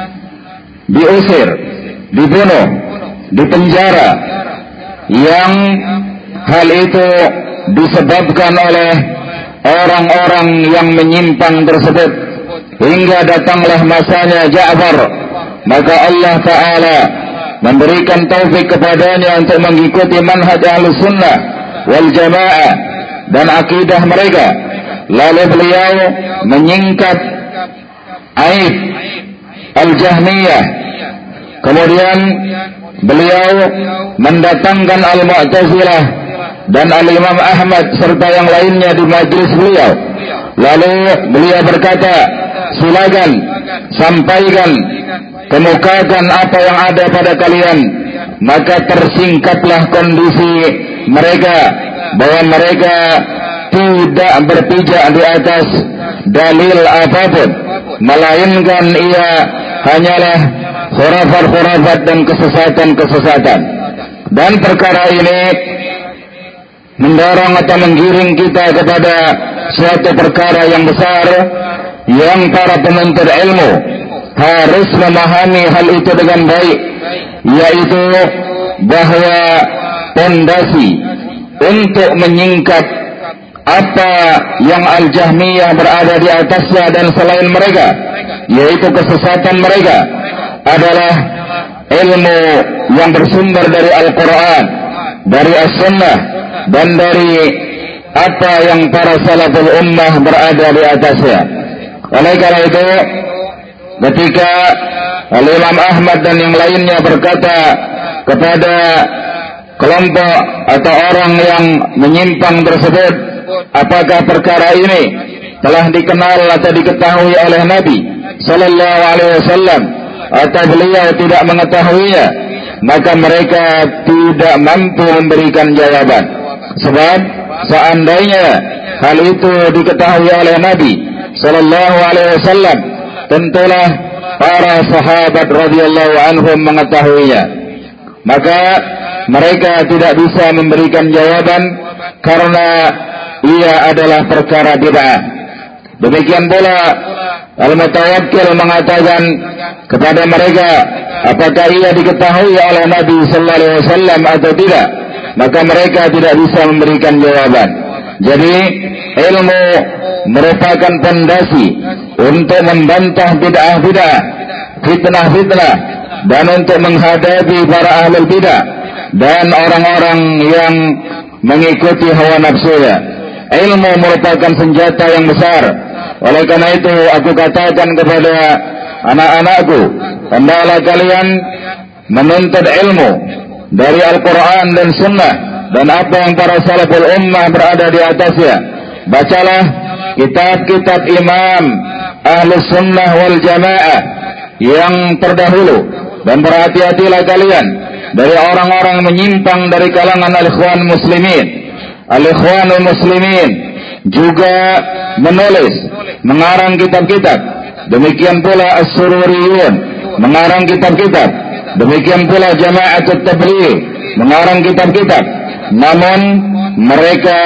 diusir, dibunuh, dipenjara, yang hal itu disebabkan oleh orang-orang yang menyimpang tersebut, hingga datanglah masanya Ja'far. Maka Allah Ta'ala memberikan taufik kepadanya untuk mengikuti manhaj ahlus sunnah wal jamaah dan akidah mereka. Lalu beliau menyingkap aib Al-Jahmiyah. Kemudian beliau mendatangkan Al-Mu'tazilah dan Al-Imam Ahmad serta yang lainnya di majlis beliau. Lalu beliau berkata, silakan sampaikan, kemukakan apa yang ada pada kalian. Maka tersingkaplah kondisi mereka, bahwa mereka tidak berpijak di atas dalil apapun, melainkan ia hanyalah khurafat-khurafat dan kesesatan-kesesatan. Dan perkara ini mendorong atau menggiring kita kepada suatu perkara yang besar, yang para penuntut ilmu harus memahami hal itu dengan baik, yaitu bahwa pondasi untuk menyingkap apa yang Al-Jahmiyah berada di atasnya dan selain mereka, yaitu kesesatan mereka, adalah ilmu yang bersumber dari Al-Quran, dari As-Sunnah, dan dari apa yang para salaful ummah berada di atasnya. Oleh karena itu, ketika Al-Imam Ahmad dan yang lainnya berkata kepada kelompok atau orang yang menyimpang tersebut, apakah perkara ini telah dikenal atau diketahui oleh Nabi Sallallahu Alaihi Wasallam atau beliau tidak mengetahuinya, maka mereka tidak mampu memberikan jawaban. Sebab seandainya hal itu diketahui oleh Nabi Sallallahu Alaihi Wasallam, tentulah para sahabat radhiyallahu anhum mengetahuinya. Maka mereka tidak bisa memberikan jawaban karena ia adalah perkara bid'ah. Demikian pula Al-Mutawakkil mengatakan kepada mereka, apakah ia diketahui oleh Nabi sallallahu alaihi wasallam atau tidak, maka mereka tidak bisa memberikan jawaban. Jadi ilmu merupakan pondasi untuk membantah bid'ah-bid'ah, fitnah-fitnah, dan untuk menghadapi para ahlul bid'ah dan orang-orang yang mengikuti hawa nafsunya. Ilmu merupakan senjata yang besar. Oleh karena itu aku katakan kepada anak-anakku, hendaklah kalian menuntut ilmu dari Al-Quran dan Sunnah dan apa yang para salaful ummah berada di atasnya. Bacalah kitab-kitab imam Ahlus Sunnah wal Jamaah yang terdahulu, dan berhati-hatilah kalian dari orang-orang menyimpang dari kalangan al-ikhwan muslimin. Al-ikhwanul muslimin juga menulis, mengarang kitab-kitab. Demikian pula as-sururiyun mengarang kitab-kitab. Demikian pula jama'atut tabligh mengarang kitab-kitab. Namun mereka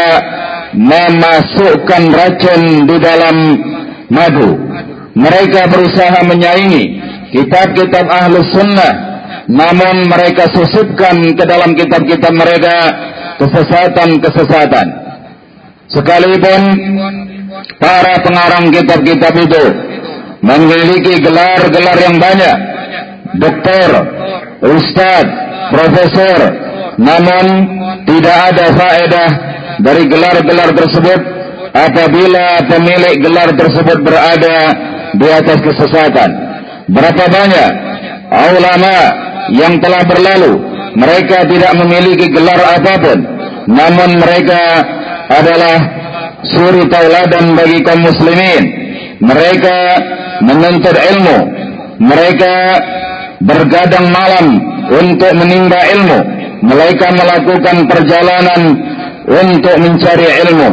memasukkan racun di dalam madu. Mereka berusaha menyaingi kitab-kitab Ahlus Sunnah, namun mereka susupkan ke dalam kitab-kitab mereka kesesatan-kesesatan. Sekalipun para pengarang kitab-kitab itu memiliki gelar-gelar yang banyak, doktor, ustaz, profesor, namun tidak ada faedah dari gelar-gelar tersebut apabila pemilik gelar tersebut berada di atas kesesatan. Berapa banyak ulama yang telah berlalu, mereka tidak memiliki gelar apapun, namun mereka adalah suri tauladan bagi kaum muslimin. Mereka menuntut ilmu, mereka bergadang malam untuk menimba ilmu, mereka melakukan perjalanan untuk mencari ilmu.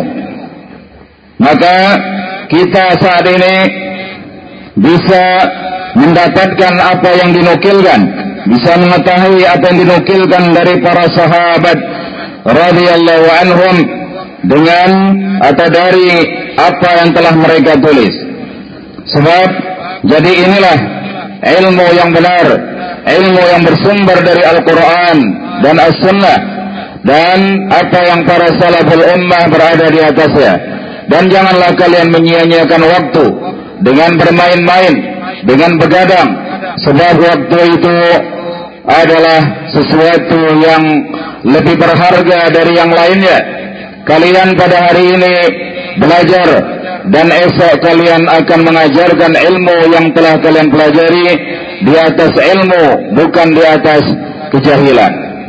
Maka kita saat ini bisa mendapatkan apa yang dinukilkan, bisa mengetahui apa yang dinukilkan dari para sahabat radhiyallahu anhum dengan atau dari apa yang telah mereka tulis. Sebab jadi inilah ilmu yang benar, ilmu yang bersumber dari Al-Quran dan As-Sunnah, dan apa yang para salaful ummah berada di atasnya. Dan janganlah kalian menyia-nyiakan waktu dengan bermain-main, dengan begadang, sebab waktu itu adalah sesuatu yang lebih berharga dari yang lainnya. Kalian pada hari ini belajar, dan esok kalian akan mengajarkan ilmu yang telah kalian pelajari di atas ilmu, bukan di atas kejahilan.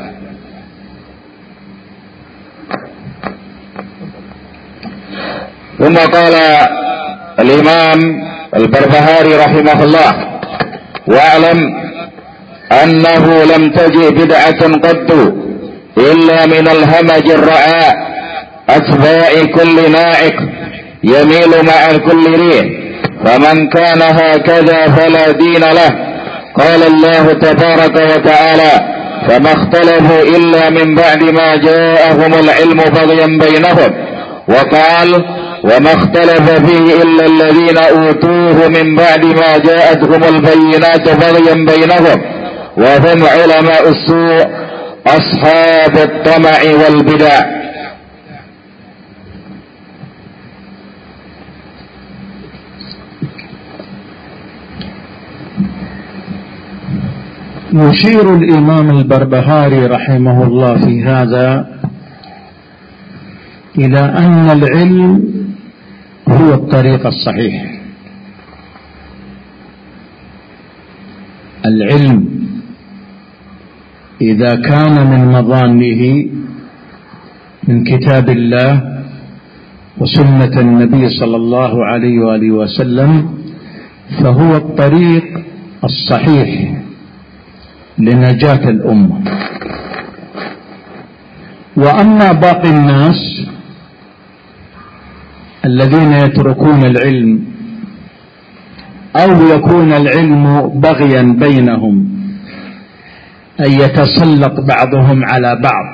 ثم قال الإمام البربهاري رحمه الله: واعلم أنه لم تجئ بدعة قط إلا من الهمج الرعاء أتباع كل ناعق يميل مع كل ريح، فمن كان هكذا فلا دين له. قال الله تبارك وتعالى: فما اختلفوا إلا من بعد ما جاءهم العلم بغيا بينهم. وقال: وما اختلف فيه إلا الذين أوتوه من بعد ما جاءتهم البينات بغيا بينهم وهم علماء السوء أصحاب الطمع والبدع. يشير الإمام البربهاري رحمه الله في هذا إلى أن العلم هو الطريق الصحيح. العلم إذا كان من مظانه من كتاب الله وسنة النبي صلى الله عليه وآله وسلم فهو الطريق الصحيح لنجاة الأمة. وأما باقي الناس الذين يتركون العلم أو يكون العلم بغيا بينهم أن يتسلط بعضهم على بعض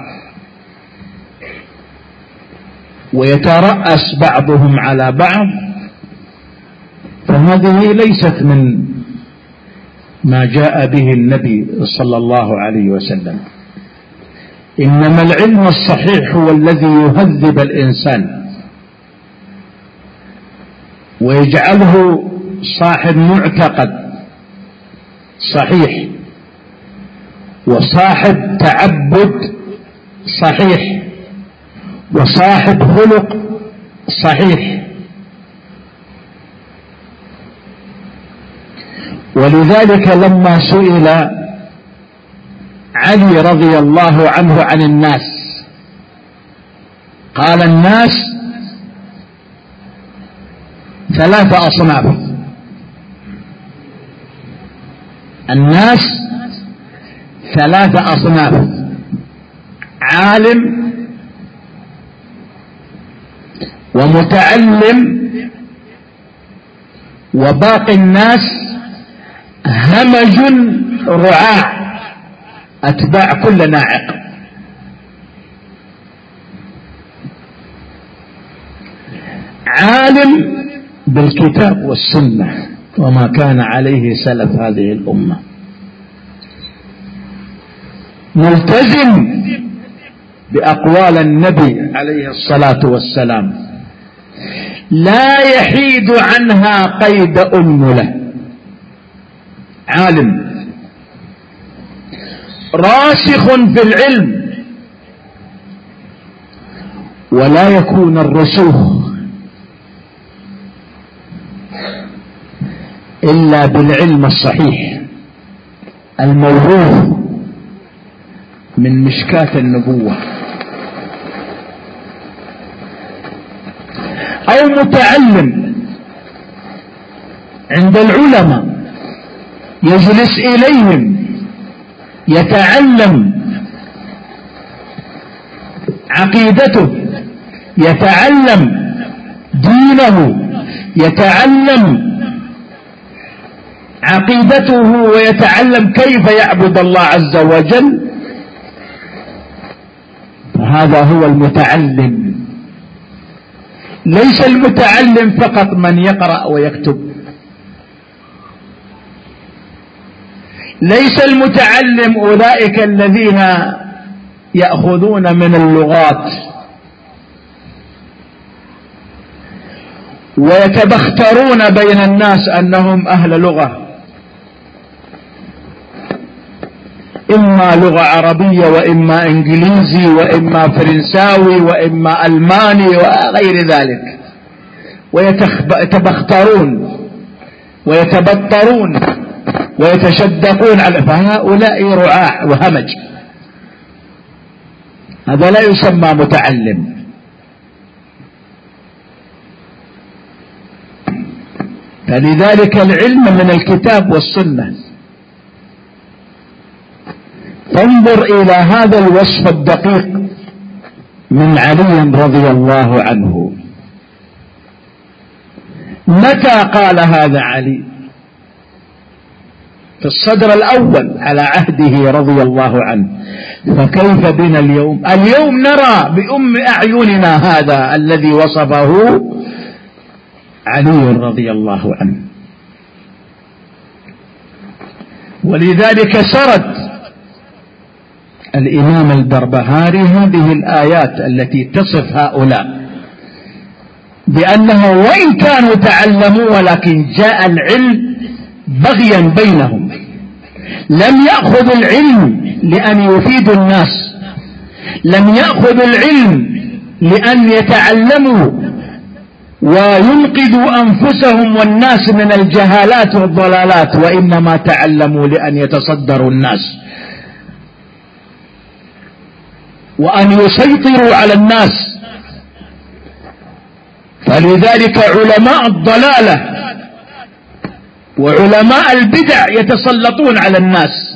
ويترأس بعضهم على بعض، فهذه ليست من ما جاء به النبي صلى الله عليه وسلم. إنما العلم الصحيح هو الذي يهذب الإنسان ويجعله صاحب معتقد صحيح وصاحب تعبد صحيح وصاحب خلق صحيح. ولذلك لما سئل علي رضي الله عنه عن الناس قال الناس ثلاث أصناف. الناس ثلاث أصناف: عالم ومتعلم وباقي الناس همج رعاع أتباع كل ناعق. عالم بالكتاب والسنة وما كان عليه سلف هذه الأمة، ملتزم بأقوال النبي عليه الصلاة والسلام، لا يحيد عنها قيد أنملة. عالم راسخ في العلم، ولا يكون الرسوخ إلا بالعلم الصحيح الموروث من مشكاة النبوة. أو متعلم عند العلماء يجلس إليهم يتعلم عقيدته، يتعلم دينه، يتعلم عقيدته، ويتعلم كيف يعبد الله عز وجل. فهذا هو المتعلم. ليس المتعلم فقط من يقرأ ويكتب، ليس المتعلم أولئك الذين يأخذون من اللغات ويتبخترون بين الناس أنهم أهل لغة، إما لغة عربية وإما إنجليزي وإما فرنساوي وإما ألماني وغير ذلك، ويتبخترون ويتبطرون ويتشدقون على، فهؤلاء رعاع وهمج. هذا لا يسمى متعلم. فلذلك العلم من الكتاب والسنة. فانظر إلى هذا الوصف الدقيق من علي رضي الله عنه. متى قال هذا علي؟ في الصدر الأول على عهده رضي الله عنه. فكيف بنا اليوم؟ اليوم نرى بأم أعيننا هذا الذي وصفه علي رضي الله عنه. ولذلك سرد الإمام البربهاري هذه الآيات التي تصف هؤلاء بأنه وإن كانوا تعلموا ولكن جاء العلم بغيا بينهم، لم يأخذوا العلم لأن يفيدوا الناس، لم يأخذوا العلم لأن يتعلموا وينقذوا أنفسهم والناس من الجهالات والضلالات، وإنما تعلموا لأن يتصدروا الناس وأن يسيطروا على الناس. فلذلك علماء الضلالة وعلماء البدع يتسلطون على الناس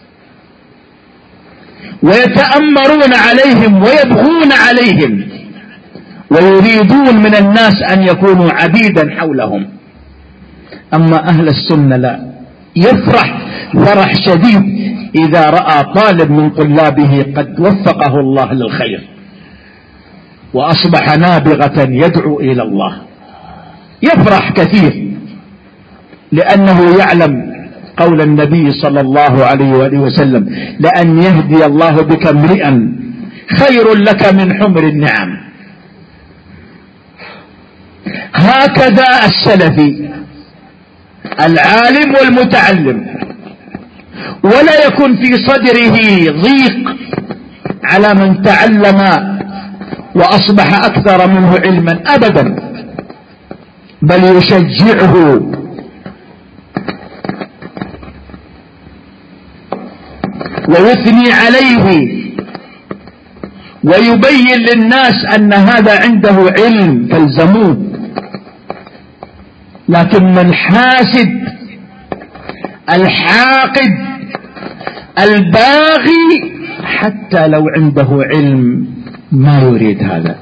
ويتأمرون عليهم ويبغون عليهم ويريدون من الناس أن يكونوا عبيدا حولهم. أما أهل السنة لا، يفرح فرح شديد إذا رأى طالب من طلابه قد وفقه الله للخير وأصبح نابغة يدعو إلى الله، يفرح كثير، لأنه يعلم قول النبي صلى الله عليه وآله وسلم: لأن يهدي الله بك امرئا خير لك من حمر النعم. هكذا السلفي العالم والمتعلم، ولا يكن في صدره ضيق على من تعلم وأصبح أكثر منه علما أبدا، بل يشجعه ويثني عليه ويبين للناس أن هذا عنده علم فالزموه. لكن من حاسد الحاقد الباغي حتى لو عنده علم ما يريد هذا.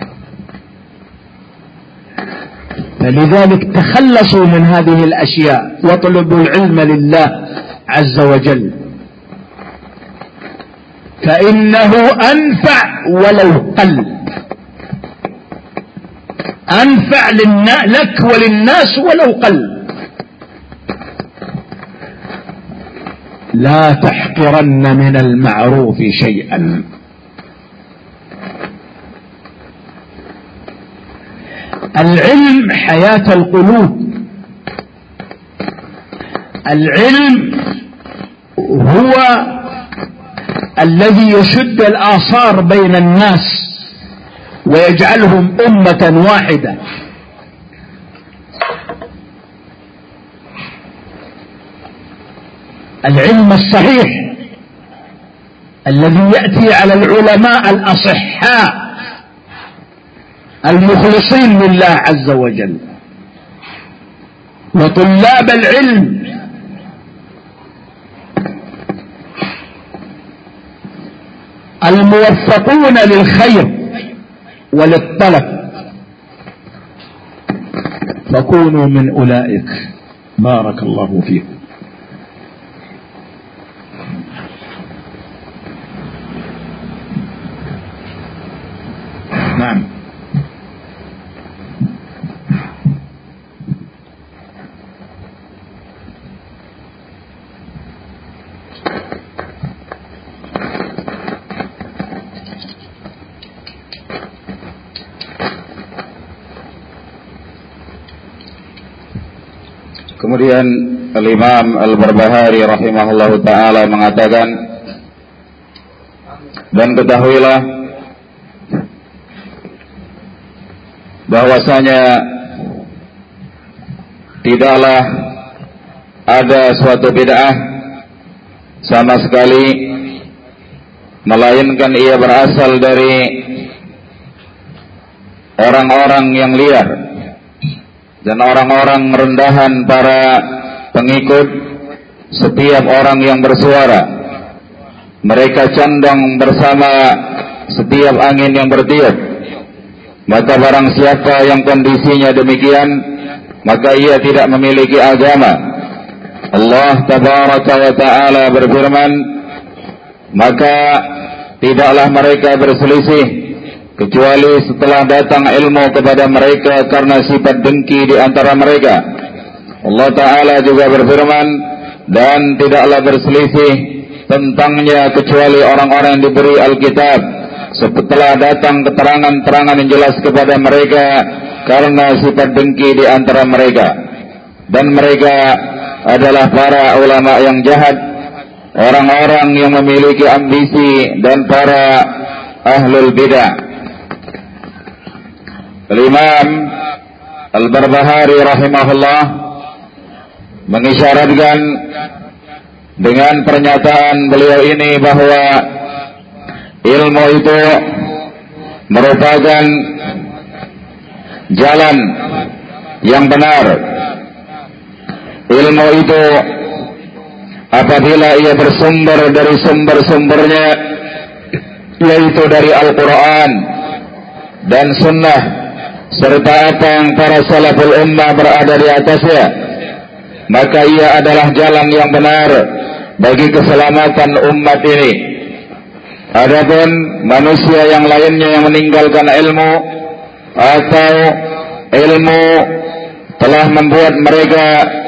فلذلك تخلصوا من هذه الأشياء واطلبوا العلم لله عز وجل، فإنه أنفع ولو قل، أنفع لك وللناس ولو قل. لا تحقرن من المعروف شيئا. العلم حياة القلوب، العلم هو الذي يشد الآصار بين الناس ويجعلهم أمة واحدة. العلم الصحيح الذي يأتي على العلماء الأصحاء المخلصين لله عز وجل، وطلاب العلم الموفقون للخير وللطلب، فكونوا من أولئك. بارك الله فيكم. نعم. Kemudian Al-Imam Al-Barbahari rahimahullahu ta'ala mengatakan, dan ketahuilah bahwasanya tidaklah ada suatu bid'ah sama sekali melainkan ia berasal dari orang-orang yang liar dan orang-orang rendahan para pengikut setiap orang yang bersuara. Mereka condong bersama setiap angin yang bertiup. Maka barang siapa yang kondisinya demikian, maka ia tidak memiliki agama. Allah tabaraka wa ta'ala berfirman, maka tidaklah mereka berselisih kecuali setelah datang ilmu kepada mereka karena sifat dengki di antara mereka. Allah Ta'ala juga berfirman, dan tidaklah berselisih tentangnya kecuali orang-orang yang diberi Alkitab setelah datang keterangan-terangan yang jelas kepada mereka karena sifat dengki di antara mereka. Dan mereka adalah para ulama yang jahat orang-orang yang memiliki ambisi dan para ahlul bidah. Al-Imam Al-Barbahari rahimahullah mengisyaratkan dengan pernyataan beliau ini bahwa ilmu itu merupakan jalan yang benar. Ilmu itu apabila ia bersumber dari sumber-sumbernya, yaitu dari Al-Quran dan Sunnah, serta apa yang para salaful ummah berada di atasnya, maka ia adalah jalan yang benar bagi keselamatan umat ini. Adapun manusia yang lainnya yang meninggalkan ilmu atau ilmu telah membuat mereka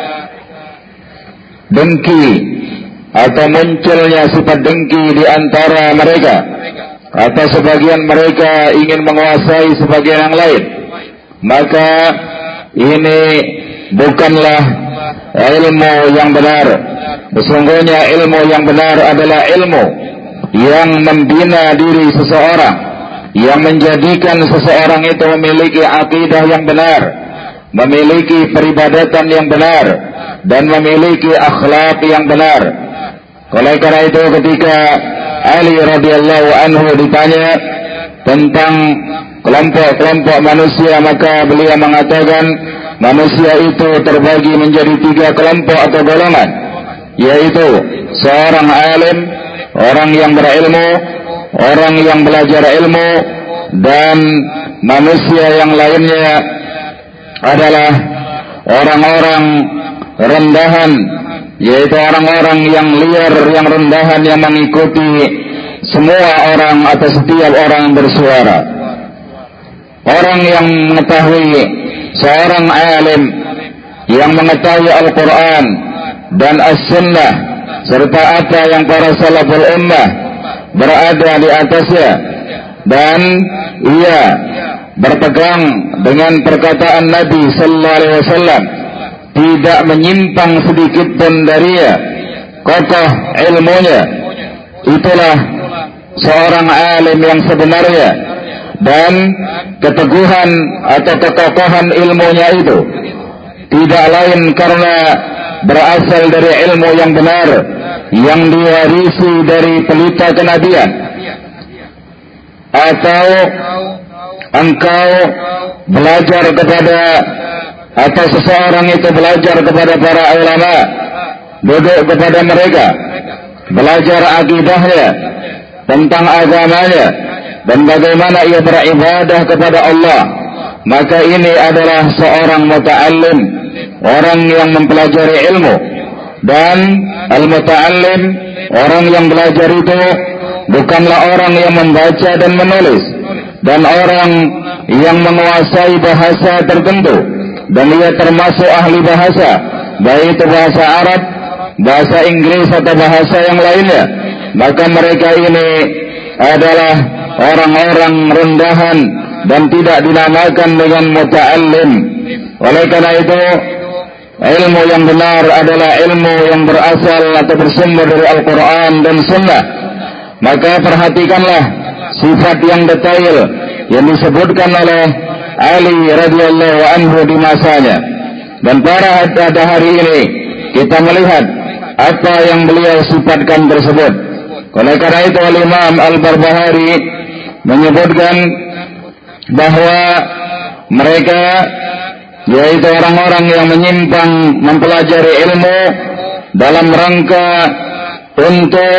dengki atau munculnya sifat dengki di antara mereka, atau sebagian mereka ingin menguasai sebagian yang lain, maka ini bukanlah ilmu yang benar. Sesungguhnya ilmu yang benar adalah ilmu yang membina diri seseorang, yang menjadikan seseorang itu memiliki akidah yang benar, memiliki peribadatan yang benar, dan memiliki akhlak yang benar. Oleh karena itu ketika Ali radhiyallahu anhu ditanya tentang kelompok-kelompok manusia, maka beliau mengatakan manusia itu terbagi menjadi tiga kelompok atau golongan, yaitu seorang alim, orang yang berilmu, orang yang belajar ilmu, dan manusia yang lainnya adalah orang-orang rendahan, yaitu orang-orang yang liar, yang rendahan, yang mengikuti semua orang atau setiap orang yang bersuara. Orang yang mengetahui, seorang alim yang mengetahui Al-Quran dan As-Sunnah serta apa yang para salaful ummah berada di atasnya, dan ia berpegang dengan perkataan Nabi sallallahu alaihi wasallam, tidak menyimpang sedikit pun darinya, kokoh ilmunya, itulah seorang alim yang sebenarnya. Dan keteguhan atau kekokohan ilmunya itu tidak lain karena berasal dari ilmu yang benar, yang diwarisi dari pelita kenabian. Atau engkau belajar kepada, atau seseorang itu belajar kepada para ulama, duduk kepada mereka, belajar akidahnya, tentang agamanya, dan bagaimana ia beribadah kepada Allah, maka ini adalah seorang muta'allim, orang yang mempelajari ilmu. Dan al-muta'allim, orang yang belajar itu bukanlah orang yang membaca dan menulis, dan orang yang menguasai bahasa tertentu, dan ia termasuk ahli bahasa, baik itu bahasa Arab, bahasa Inggris atau bahasa yang lainnya, maka mereka ini adalah orang-orang rendahan dan tidak dinamakan dengan muta'allim. Oleh karena itu, ilmu yang benar adalah ilmu yang berasal atau bersumber dari Al-Quran dan Sunnah. Maka perhatikanlah sifat yang detail yang disebutkan oleh Ali radhiyallahu anhu di masanya. Dan pada hari ini kita melihat apa yang beliau sifatkan tersebut. Oleh karena itu Al-Imam Al-Barbahari menyebutkan bahwa mereka, yaitu orang-orang yang menyimpang mempelajari ilmu dalam rangka untuk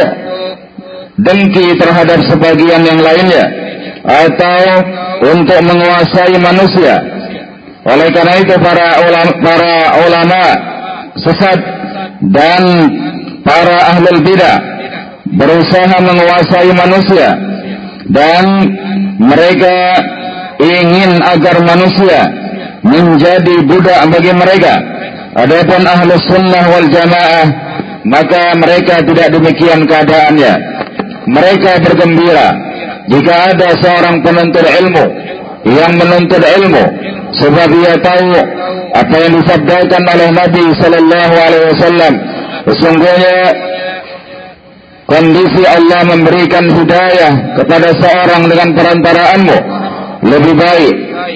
dengki terhadap sebagian yang lainnya, atau untuk menguasai manusia. Oleh karena itu para ulama, para ulama sesat dan para ahlul bidah berusaha menguasai manusia, dan mereka ingin agar manusia menjadi budak bagi mereka. Adapun ahlus sunnah wal jamaah, maka mereka tidak demikian keadaannya. Mereka bergembira jika ada seorang penuntut ilmu yang menuntut ilmu, sebab ia tahu apa yang disabdakan oleh Nabi sallallahu alaihi wasallam. Sesungguhnya kondisi Allah memberikan hidayah kepada seorang dengan perantaraanmu lebih baik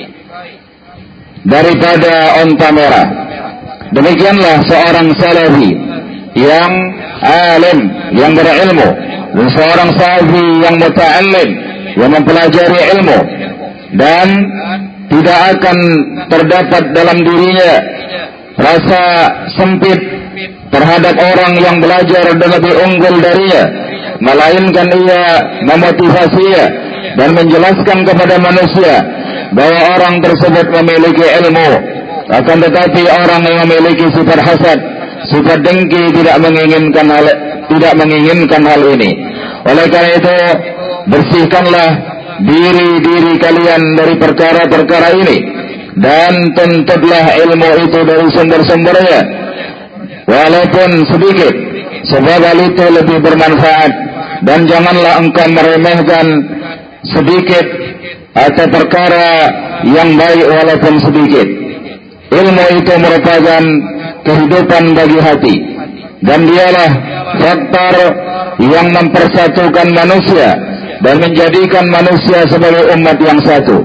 daripada onta merah. Demikianlah seorang salafi yang alim, yang berilmu, dan seorang salafi yang muta'allim, yang mempelajari ilmu, dan tidak akan terdapat dalam dirinya rasa sempit terhadap orang yang belajar dan lebih unggul darinya, melainkan ia memotivasinya dan menjelaskan kepada manusia bahwa orang tersebut memiliki ilmu. Akan tetapi orang yang memiliki sifat hasad, sifat dengki tidak menginginkan hal tidak menginginkan hal ini. Oleh karena itu, bersihkanlah diri-diri kalian dari perkara-perkara ini dan tuntutlah ilmu itu dari sumber-sumbernya, walaupun sedikit, sebab hal itu lebih bermanfaat. Dan janganlah engkau meremehkan sedikit atau perkara yang baik walaupun sedikit. Ilmu itu merupakan kehidupan bagi hati, dan dialah faktor yang mempersatukan manusia dan menjadikan manusia sebagai umat yang satu.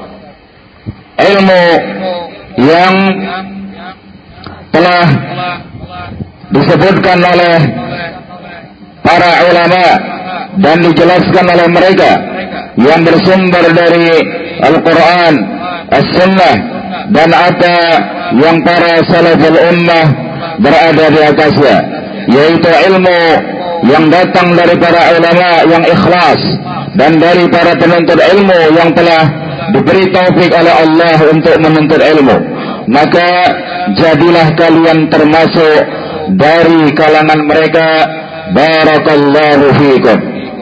Ilmu yang telah disebutkan oleh para ulama dan dijelaskan oleh mereka yang bersumber dari Al-Quran, As-Sunnah, dan apa yang para salaful ummah berada di atasnya, yaitu ilmu yang datang dari para ulama yang ikhlas dan dari para penuntut ilmu yang telah diberi taufik oleh Allah untuk menuntut ilmu. Maka jadilah kalian termasuk dari kalangan mereka. Barakallahu fiikum.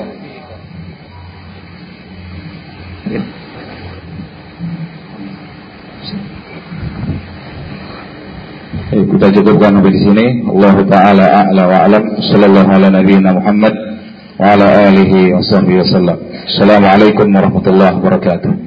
Kita cukupkan sampai di sini. Allah Taala a'la wa a'lam. Sallallahu ala nabiyyina Muhammad wa ala alihi wa sahbihi wasallam. Assalamualaikum warahmatullahi wabarakatuh.